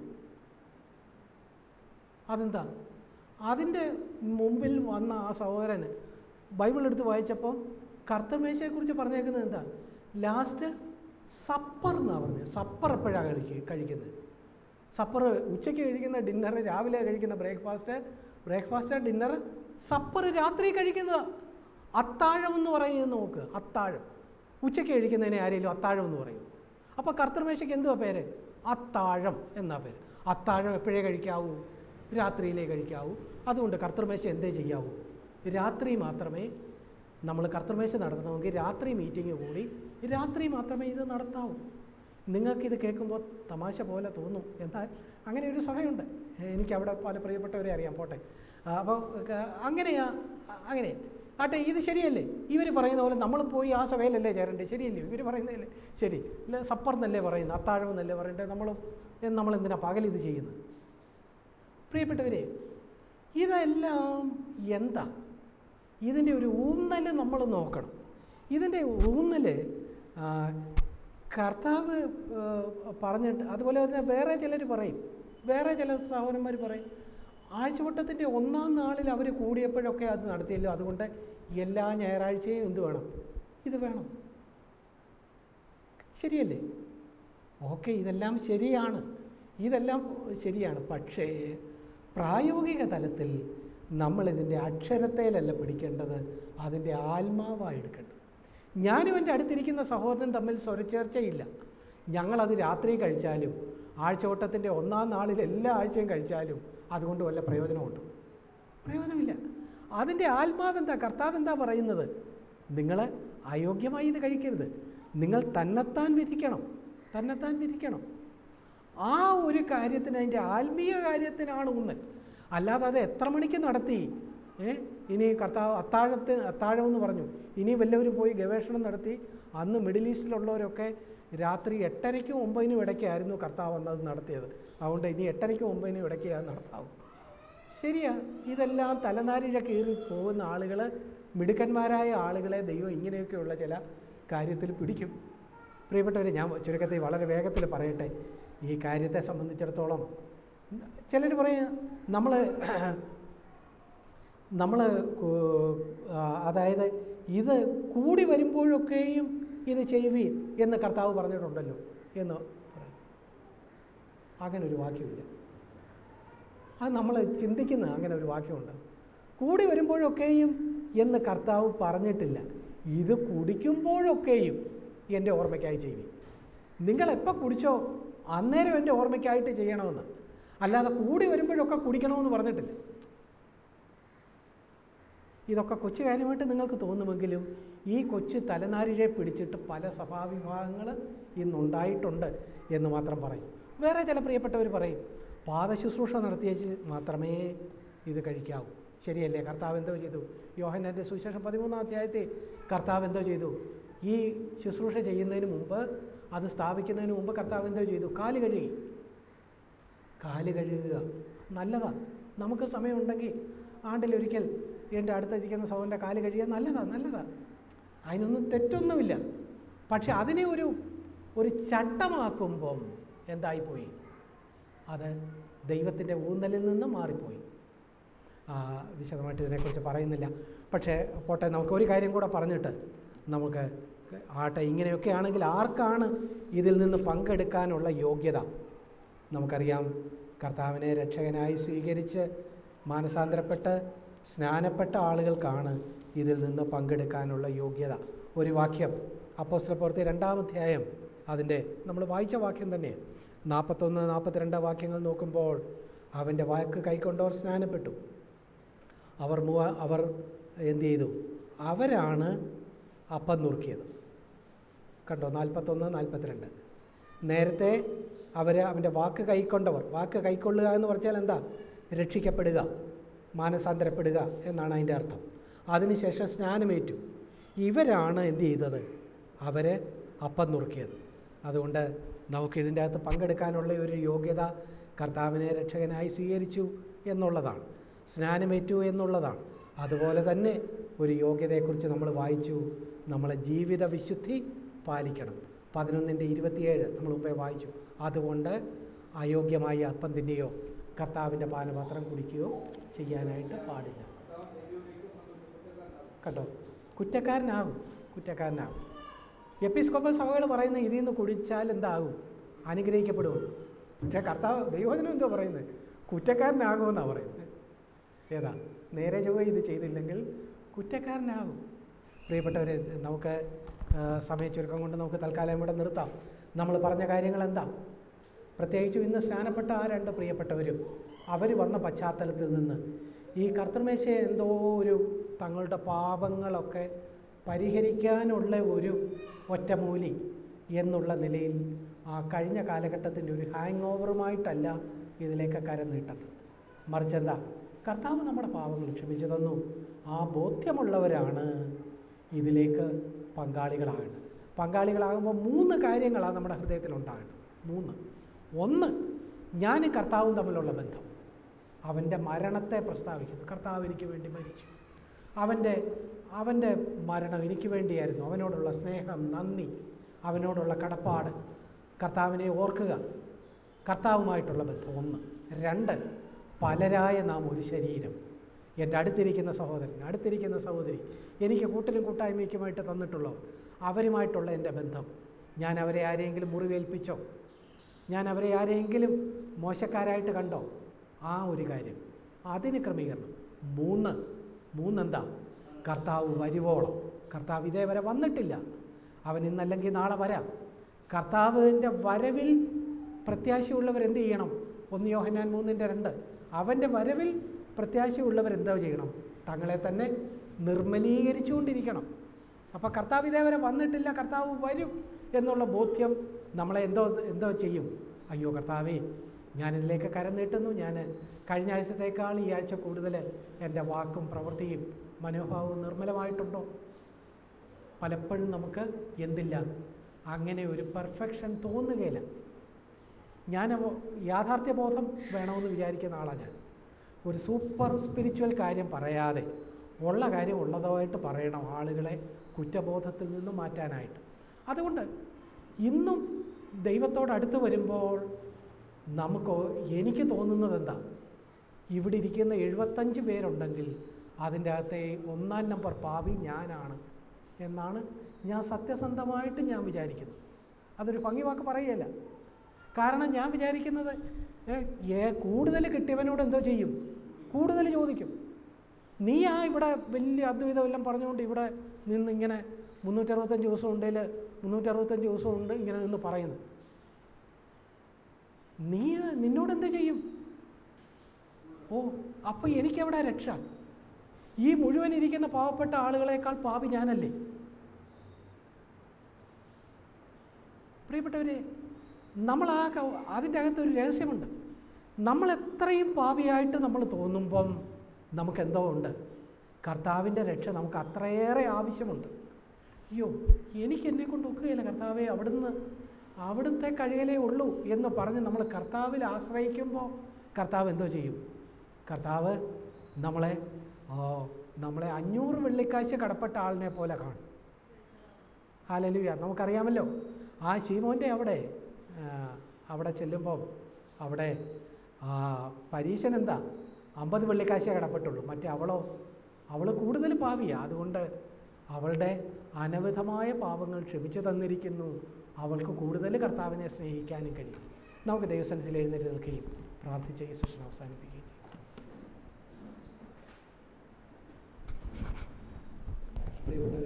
അതെന്താ? അതിൻ്റെ മുമ്പിൽ വന്ന ആ സഹോദരന് ബൈബിൾ എടുത്ത് വായിച്ചപ്പോൾ കർത്തൃമേശയെക്കുറിച്ച് പറഞ്ഞേക്കുന്നത് എന്താ? ലാസ്റ്റ് സപ്പർ എന്നാണ് പറഞ്ഞത്. സപ്പർ എപ്പോഴാണ് കഴിക്കുക കഴിക്കുന്നത്? സപ്പർ ഉച്ചയ്ക്ക് കഴിക്കുന്ന ഡിന്നർ, രാവിലെ കഴിക്കുന്ന ബ്രേക്ക്ഫാസ്റ്റ്, ബ്രേക്ക്ഫാസ്റ്റ് ഡിന്നർ, സപ്പർ രാത്രി കഴിക്കുന്നത്. അത്താഴം എന്ന് പറയുന്നത് നോക്ക്, അത്താഴം. ഉച്ചയ്ക്ക് കഴിക്കുന്നതിനെ ആരെങ്കിലും അത്താഴം എന്ന് പറയും. അപ്പോൾ കർത്തൃമേശയ്ക്ക് എന്തുവാ പേര്? അത്താഴം എന്നാ പേര്. അത്താഴം എപ്പോഴേ കഴിക്കാവൂ? രാത്രിയിലേ കഴിക്കാവൂ. അതുകൊണ്ട് കർത്തൃമേശ എന്തേ ചെയ്യാവൂ? രാത്രി മാത്രമേ നമ്മൾ കർത്തൃമേശ നടത്തണമെങ്കിൽ രാത്രി മീറ്റിംഗ് കൂടി രാത്രി മാത്രമേ ഇത് നടത്താവൂ. നിങ്ങൾക്കിത് കേൾക്കുമ്പോൾ തമാശ പോലെ തോന്നും, എന്നാൽ അങ്ങനെ ഒരു സഭയുണ്ട്. എനിക്കവിടെ പല പ്രിയപ്പെട്ടവരെ അറിയാം, പോട്ടെ. അപ്പോൾ അങ്ങനെയാ അങ്ങനെ ആട്ടെ, ഇത് ശരിയല്ലേ? ഇവർ പറയുന്ന പോലെ നമ്മളും പോയി ആ സഭയിലല്ലേ ചേരണ്ടേ? ശരിയല്ലേ? ഇവർ പറയുന്നതല്ലേ ശരി? അല്ല, സപ്പർ എന്നല്ലേ പറയുന്നത്, അത്താഴം എന്നല്ലേ പറയണ്ടേ? നമ്മളും നമ്മളെന്തിനാ പകലിത് ചെയ്യുന്നത്? പ്രിയപ്പെട്ടവരെ, ഇതെല്ലാം എന്താ? ഇതിൻ്റെ ഒരു ഊന്നൽ നമ്മൾ നോക്കണം. ഇതിൻ്റെ ഊന്നൽ കർത്താവ് പറഞ്ഞിട്ട്, അതുപോലെ തന്നെ വേറെ ചിലർ പറയും, വേറെ ചില സഹോദരന്മാർ പറയും, ആഴ്ചവട്ടത്തിൻ്റെ ഒന്നാം നാളിൽ അവർ കൂടിയപ്പോഴൊക്കെ അത് നടത്തിയല്ലോ, അതുകൊണ്ട് എല്ലാ ഞായറാഴ്ചയും എന്ത് വേണം? ഇത് വേണം. ശരിയല്ലേ? ഓക്കെ, ഇതെല്ലാം ശരിയാണ്, ഇതെല്ലാം ശരിയാണ്. പക്ഷേ പ്രായോഗിക തലത്തിൽ നമ്മളിതിൻ്റെ അക്ഷരത്തേലല്ല പിടിക്കേണ്ടത്, അതിൻ്റെ ആത്മാവായി എടുക്കേണ്ടത്. ഞാനും എൻ്റെ അടുത്തിരിക്കുന്ന സഹോദരനും തമ്മിൽ സ്വരച്ചേർച്ചയില്ല. ഞങ്ങളത് രാത്രി കഴിച്ചാലും ആഴ്ചവട്ടത്തിൻ്റെ ഒന്നാം നാളിൽ എല്ലാ ആഴ്ചയും കഴിച്ചാലും അതുകൊണ്ട് വല്ല പ്രയോജനമുണ്ടോ? പ്രയോജനമില്ല. അതിൻ്റെ ആത്മാവെന്താ? കർത്താവ് എന്താ പറയുന്നത്? നിങ്ങൾ അയോഗ്യമായി ഇത് കഴിക്കരുത്, നിങ്ങൾ തന്നെത്താൻ വിധിക്കണം, തന്നെത്താൻ വിധിക്കണം. ആ ഒരു കാര്യത്തിന്, അതിൻ്റെ ആത്മീയ കാര്യത്തിനാണ് ഊന്നൽ. അല്ലാതെ അത് എത്ര മണിക്ക് നടത്തി, ഏ ഇനി കർത്താവ് അത്താഴത്തിന് അത്താഴം എന്ന് പറഞ്ഞു, ഇനി വല്ലവരും പോയി ഗവേഷണം നടത്തി അന്ന് മിഡിൽ ഈസ്റ്റിലുള്ളവരൊക്കെ രാത്രി എട്ടരയ്ക്കും ഒമ്പതിനും ഇടയ്ക്കായിരുന്നു കർത്താവ് വന്നത് നടത്തിയത്. അതുകൊണ്ട് ഇനി എട്ടരയ്ക്കും ഒമ്പതിനും ഇടയ്ക്ക് അത് നടത്താവും. ശരിയാ, ഇതെല്ലാം തലനാരിഴ കീറി പോകുന്ന ആളുകൾ, മിടുക്കന്മാരായ ആളുകളെ ദൈവം ഇങ്ങനെയൊക്കെയുള്ള ചില കാര്യത്തിൽ പിടിക്കും. പ്രിയപ്പെട്ടവരെ, ഞാൻ ചുരുക്കത്തിൽ വളരെ വേഗത്തിൽ പറയട്ടെ. ഈ കാര്യത്തെ സംബന്ധിച്ചിടത്തോളം ചിലർ പറയും നമ്മൾ നമ്മൾ അതായത് ഇത് കൂടി വരുമ്പോഴൊക്കെയും ഇത് ചെയ്യുവീൻ എന്ന് കർത്താവ് പറഞ്ഞിട്ടുണ്ടല്ലോ എന്ന് പറയും. അങ്ങനെ ഒരു വാക്യമില്ല. അത് നമ്മൾ ചിന്തിക്കുന്ന അങ്ങനെ ഒരു വാക്യമുണ്ട്. കൂടി വരുമ്പോഴൊക്കെയും എന്ന് കർത്താവ് പറഞ്ഞിട്ടില്ല. ഇത് കുടിക്കുമ്പോഴൊക്കെയും എൻ്റെ ഓർമ്മയ്ക്കായി ചെയ്യുവീൻ. നിങ്ങളെപ്പോൾ കുടിച്ചോ അന്നേരം എൻ്റെ ഓർമ്മയ്ക്കായിട്ട് ചെയ്യണമെന്ന്, അല്ലാതെ കൂടി വരുമ്പോഴൊക്കെ കുടിക്കണമെന്ന് പറഞ്ഞിട്ടില്ല. ഇതൊക്കെ കൊച്ചു കാര്യമായിട്ട് നിങ്ങൾക്ക് തോന്നുമെങ്കിലും ഈ കൊച്ചു തലനാരിഴെ പിടിച്ചിട്ട് പല സഭാവിഭാഗങ്ങൾ ഇന്നുണ്ടായിട്ടുണ്ട് എന്ന് മാത്രം പറയും. വേറെ ചില പ്രിയപ്പെട്ടവർ പറയും പാദശുശ്രൂഷ നടത്തിയേച്ച് മാത്രമേ ഇത് കഴിക്കാവൂ. ശരിയല്ലേ? കർത്താവ് എന്തോ ചെയ്തു? യോഹന്നാൻ്റെ സുവിശേഷം പതിമൂന്നാം അധ്യായത്തിൽ കർത്താവ് എന്തോ ചെയ്തു? ഈ ശുശ്രൂഷ ചെയ്യുന്നതിന് മുമ്പ്, അത് സ്ഥാപിക്കുന്നതിന് മുമ്പ് കർത്താവ് എന്തോ ചെയ്തു? കാല് കഴുകി. കാല് കഴുകുക നല്ലതാണ്. നമുക്ക് സമയമുണ്ടെങ്കിൽ ആണ്ടിലൊരിക്കൽ എൻ്റെ അടുത്തിരിക്കുന്ന സഹോദരൻ്റെ കാല് കഴുകിയാൽ നല്ലതാണ്, നല്ലതാണ്. അതിനൊന്നും തെറ്റൊന്നുമില്ല. പക്ഷെ അതിനെ ഒരു ഒരു ചട്ടമാക്കുമ്പം എന്തായിപ്പോയി? അത് ദൈവത്തിൻ്റെ ഊന്നലിൽ നിന്ന് മാറിപ്പോയി. വിശദമായിട്ട് ഇതിനെക്കുറിച്ച് പറയുന്നില്ല. പക്ഷേ പോട്ടെ, നമുക്ക് ഒരു കാര്യം കൂടെ പറഞ്ഞിട്ട് നമുക്ക് ആട്ടെ, ഇങ്ങനെയൊക്കെ ആണെങ്കിൽ ആർക്കാണ് ഇതിൽ നിന്ന് പങ്കെടുക്കാനുള്ള യോഗ്യത? നമുക്കറിയാം, കർത്താവിനെ രക്ഷകനായി സ്വീകരിച്ച് മാനസാന്തരപ്പെട്ട് സ്നാനപ്പെട്ട ആളുകൾക്കാണ് ഇതിൽ നിന്ന് പങ്കെടുക്കാനുള്ള യോഗ്യത. ഒരു വാക്യം അപ്പോസ്തലപ്രവൃത്തി രണ്ടാം അധ്യായം, അതിൻ്റെ നമ്മൾ വായിച്ച വാക്യം തന്നെ നാൽപ്പത്തൊന്ന് നാൽപ്പത്തിരണ്ട് വാക്യങ്ങൾ നോക്കുമ്പോൾ, അവൻ്റെ വാക്ക് കൈക്കൊണ്ടവർ സ്നാനപ്പെട്ടു. അവർ മൂവ അവർ എന്ത് ചെയ്തു? അവരാണ് അപ്പം നുറുക്കിയത്. കണ്ടോ? നാൽപ്പത്തൊന്ന് നാൽപ്പത്തിരണ്ട്. നേരത്തെ അവർ അവൻ്റെ വാക്ക് കൈക്കൊണ്ടവർ, വാക്ക് കൈക്കൊള്ളുക എന്ന് പറഞ്ഞാൽ എന്താ? രക്ഷിക്കപ്പെടുക, മാനസാന്തരപ്പെടുക എന്നാണ് അതിൻ്റെ അർത്ഥം. അതിനുശേഷം സ്നാനമേറ്റു. ഇവരാണ് എന്ത് ചെയ്തത്? അവർ അപ്പം നുറുക്കിയത്. അതുകൊണ്ട് നമുക്കിതിൻ്റെ അകത്ത് പങ്കെടുക്കാനുള്ള ഒരു യോഗ്യത കർത്താവിനെ രക്ഷകനായി സ്വീകരിച്ചു എന്നുള്ളതാണ്, സ്നാനമേറ്റു എന്നുള്ളതാണ്. അതുപോലെ തന്നെ ഒരു യോഗ്യതയെക്കുറിച്ച് നമ്മൾ വായിച്ചു, നമ്മളെ ജീവിത വിശുദ്ധി പാലിക്കണം. പതിനൊന്നിൻ്റെ ഇരുപത്തിയേഴ് നമ്മൾ മുമ്പേ വായിച്ചു. അതുകൊണ്ട് അയോഗ്യമായി അപ്പം തിന്നുകയോ കർത്താവിൻ്റെ പാനപാത്രം കുടിക്കുകയോ ചെയ്യാനായിട്ട് പാടില്ല. കേട്ടോ? കുറ്റക്കാരനാകും, കുറ്റക്കാരനാകും. എപ്പിസ്കോപ്പൽ സഭകൾ പറയുന്ന ഇതിൽ നിന്ന് കുടിച്ചാൽ എന്താകും? അനുഗ്രഹിക്കപ്പെടുമെന്ന്. പക്ഷേ കർത്താവ് ദൈവവചനം എന്തോ പറയുന്നത്? കുറ്റക്കാരനാകുമെന്നാണ് പറയുന്നത്. ഏതാ? നേരെ ചൊവ്വ ഇത് ചെയ്തില്ലെങ്കിൽ കുറ്റക്കാരനാകും. പ്രിയപ്പെട്ടവരെ, നമുക്ക് സമയച്ചുരുക്കം കൊണ്ട് നമുക്ക് തൽക്കാലം ഇവിടെ നിർത്താം. നമ്മൾ പറഞ്ഞ കാര്യങ്ങൾ എന്താ? പ്രത്യേകിച്ചും ഇന്ന് സ്നാനപ്പെട്ട ആ രണ്ട് പ്രിയപ്പെട്ടവരും അവർ വന്ന പശ്ചാത്തലത്തിൽ നിന്ന് ഈ കർത്തൃമേശയെ എന്തോ ഒരു തങ്ങളുടെ പാപങ്ങളൊക്കെ പരിഹരിക്കാനുള്ള ഒരു ഒറ്റമൂലി എന്നുള്ള നിലയിൽ ആ കഴിഞ്ഞ കാലഘട്ടത്തിൻ്റെ ഒരു ഹാങ് ഓവറുമായിട്ടല്ല ഇതിലേക്ക് കരം നീട്ടേണ്ടത്. മറിച്ചെന്താ? കർത്താവ് നമ്മുടെ പാപങ്ങൾ ക്ഷമിച്ചു തന്നു. ആ ബോധ്യമുള്ളവരാണ് ഇതിലേക്ക് പങ്കാളികളാകേണ്ടത്. പങ്കാളികളാകുമ്പോൾ മൂന്ന് കാര്യങ്ങളാണ് നമ്മുടെ ഹൃദയത്തിലുണ്ടാകേണ്ടത്. മൂന്ന്. ഒന്ന്, ഞാൻ കർത്താവും തമ്മിലുള്ള ബന്ധം. അവൻ്റെ മരണത്തെ പ്രസ്താവിക്കുന്നു. കർത്താവ് എനിക്ക് വേണ്ടി മരിച്ചു. അവൻ്റെ അവൻ്റെ മരണം എനിക്ക് വേണ്ടിയായിരുന്നു. അവനോടുള്ള സ്നേഹം, നന്ദി, അവനോടുള്ള കടപ്പാട്, കർത്താവിനെ ഓർക്കുക, കർത്താവുമായിട്ടുള്ള ബന്ധം. ഒന്ന്. രണ്ട്, പലരായ നാം ഒരു ശരീരം. എൻ്റെ അടുത്തിരിക്കുന്ന സഹോദരൻ, അടുത്തിരിക്കുന്ന സഹോദരി, എനിക്ക് കൂട്ടിലും കൂട്ടായ്മയ്ക്കുമായിട്ട് തന്നിട്ടുള്ളവർ, അവരുമായിട്ടുള്ള എൻ്റെ ബന്ധം. ഞാൻ അവരെ ആരെയെങ്കിലും മുറിവേൽപ്പിച്ചോ? ഞാൻ അവരെ ആരെയെങ്കിലും മോശക്കാരായിട്ട് കണ്ടോ? ആ ഒരു കാര്യം, അതിന് ക്രമീകരണം. മൂന്ന് മൂന്നെന്താ? കർത്താവ് വരുവോളം. കർത്താവ് ഇതേവരെ വന്നിട്ടില്ല, അവൻ ഇന്നല്ലെങ്കിൽ നാളെ വരാം. കർത്താവിൻ്റെ വരവിൽ പ്രത്യാശയുള്ളവരെന്ത് ചെയ്യണം? ഒന്ന് യോഹന്നാൻ മൂന്നിൻ്റെ രണ്ട്. അവൻ്റെ വരവിൽ പ്രത്യാശയുള്ളവരെന്താ ചെയ്യണം? തങ്ങളെ തന്നെ നിർമ്മലീകരിച്ചുകൊണ്ടിരിക്കണം. അപ്പോൾ കർത്താവ് ഇതേവരെ വന്നിട്ടില്ല, കർത്താവ് വരും എന്നുള്ള ബോധ്യം നമ്മളെ എന്തോ എന്തോ ചെയ്യും? അയ്യോ കർത്താവേ, ഞാനിതിലേക്ക് കരം നീട്ടുന്നു. ഞാൻ കഴിഞ്ഞ ആഴ്ചത്തേക്കാൾ ഈ ആഴ്ച കൂടുതൽ എൻ്റെ വാക്കും പ്രവൃത്തിയും മനോഭാവവും നിർമ്മലമായിട്ടുണ്ടോ? പലപ്പോഴും നമുക്ക് എന്തില്ല? അങ്ങനെ ഒരു പെർഫെക്ഷൻ തോന്നുകയില്ല. ഞാൻ യാഥാർത്ഥ്യബോധം വേണമെന്ന് വിചാരിക്കുന്ന ആളാണ് ഞാൻ. ഒരു സൂപ്പർ സ്പിരിച്വൽ കാര്യം പറയാതെ ഉള്ള കാര്യം ഉള്ളതായിട്ട് പറയണം, ആളുകളെ കുറ്റബോധത്തിൽ നിന്ന് മാറ്റാനായിട്ട്. അതുകൊണ്ട് ഇന്നും ദൈവത്തോടടുത്ത് വരുമ്പോൾ നമുക്ക് എനിക്ക് തോന്നുന്നത് എന്താ, ഇവിടെ ഇരിക്കുന്ന എഴുപത്തഞ്ച് പേരുണ്ടെങ്കിൽ അതിൻ്റെ അകത്തെ ഒന്നാം നമ്പർ പാപി ഞാനാണ് എന്നാണ് ഞാൻ സത്യസന്ധമായിട്ട് ഞാൻ വിചാരിക്കുന്നത്. അതൊരു ഭംഗി വാക്ക് പറയുകയല്ല. കാരണം ഞാൻ വിചാരിക്കുന്നത് ഏ കൂടുതൽ കിട്ടിയവനോട് എന്തോ ചെയ്യും, കൂടുതൽ ചോദിക്കും. നീ ആ ഇവിടെ വലിയ അദ്വൈതമെല്ലാം പറഞ്ഞുകൊണ്ട് ഇവിടെ നിന്ന് ഇങ്ങനെ മുന്നൂറ്ററുപത്തഞ്ച് ദിവസം ഉണ്ടെങ്കിൽ മുന്നൂറ്ററുപത്തഞ്ച് ദിവസം ഉണ്ട് ഇങ്ങനെ നിന്ന് പറയുന്നത്, നീ നിന്നോട് എന്ത് ചെയ്യും? ഓ, അപ്പോൾ എനിക്കെവിടെ രക്ഷ? ഈ മുഴുവൻ ഇരിക്കുന്ന പാവപ്പെട്ട ആളുകളെക്കാൾ പാപി ഞാനല്ലേ? പ്രിയപ്പെട്ടവരെ, നമ്മൾ ആ അതിൻ്റെ അകത്തൊരു രഹസ്യമുണ്ട്. നമ്മൾ എത്രയും പാപിയായിട്ട് നമ്മൾ തോന്നുമ്പം നമുക്കെന്തോ ഉണ്ട്, കർത്താവിൻ്റെ രക്ഷ നമുക്ക് അത്രയേറെ ആവശ്യമുണ്ട്. അയ്യോ, എനിക്ക് എന്നെ കൊണ്ട് ഒക്കുകയില്ല കർത്താവെ, അവിടുന്ന് അവിടുത്തെ കഴിയലേ ഉള്ളൂ എന്ന് പറഞ്ഞ് നമ്മൾ കർത്താവിൽ ആശ്രയിക്കുമ്പോൾ കർത്താവ് എന്തോ ചെയ്യും? കർത്താവ് നമ്മളെ നമ്മളെ അഞ്ഞൂറ് വെള്ളിക്കാശ് കടപ്പെട്ട ആളിനെ പോലെ കാണും. ഹല്ലേലൂയ. നമുക്കറിയാമല്ലോ, ആ ശീമോൻ്റെ അവിടെ അവിടെ ചെല്ലുമ്പം അവിടെ പരീശൻ എന്താ അമ്പത് വെള്ളിക്കാശേ കടപ്പെട്ടുള്ളൂ. മറ്റേ അവളോ അവൾ കൂടുതൽ പാപിയാണ്. അതുകൊണ്ട് അവളുടെ അനവധമായ പാപങ്ങൾ ക്ഷമിച്ചു തന്നിരിക്കുന്നു. അവൾക്ക് കൂടുതൽ കർത്താവിനെ സ്നേഹിക്കാനും കഴിയും. നമുക്ക് ദൈവസന്നിധിയിൽ എഴുന്നേറ്റ് നിൽക്കുകയും പ്രാർത്ഥിച്ച് ഈ സെഷൻ അവസാനിപ്പിക്കുകയും ചെയ്യും.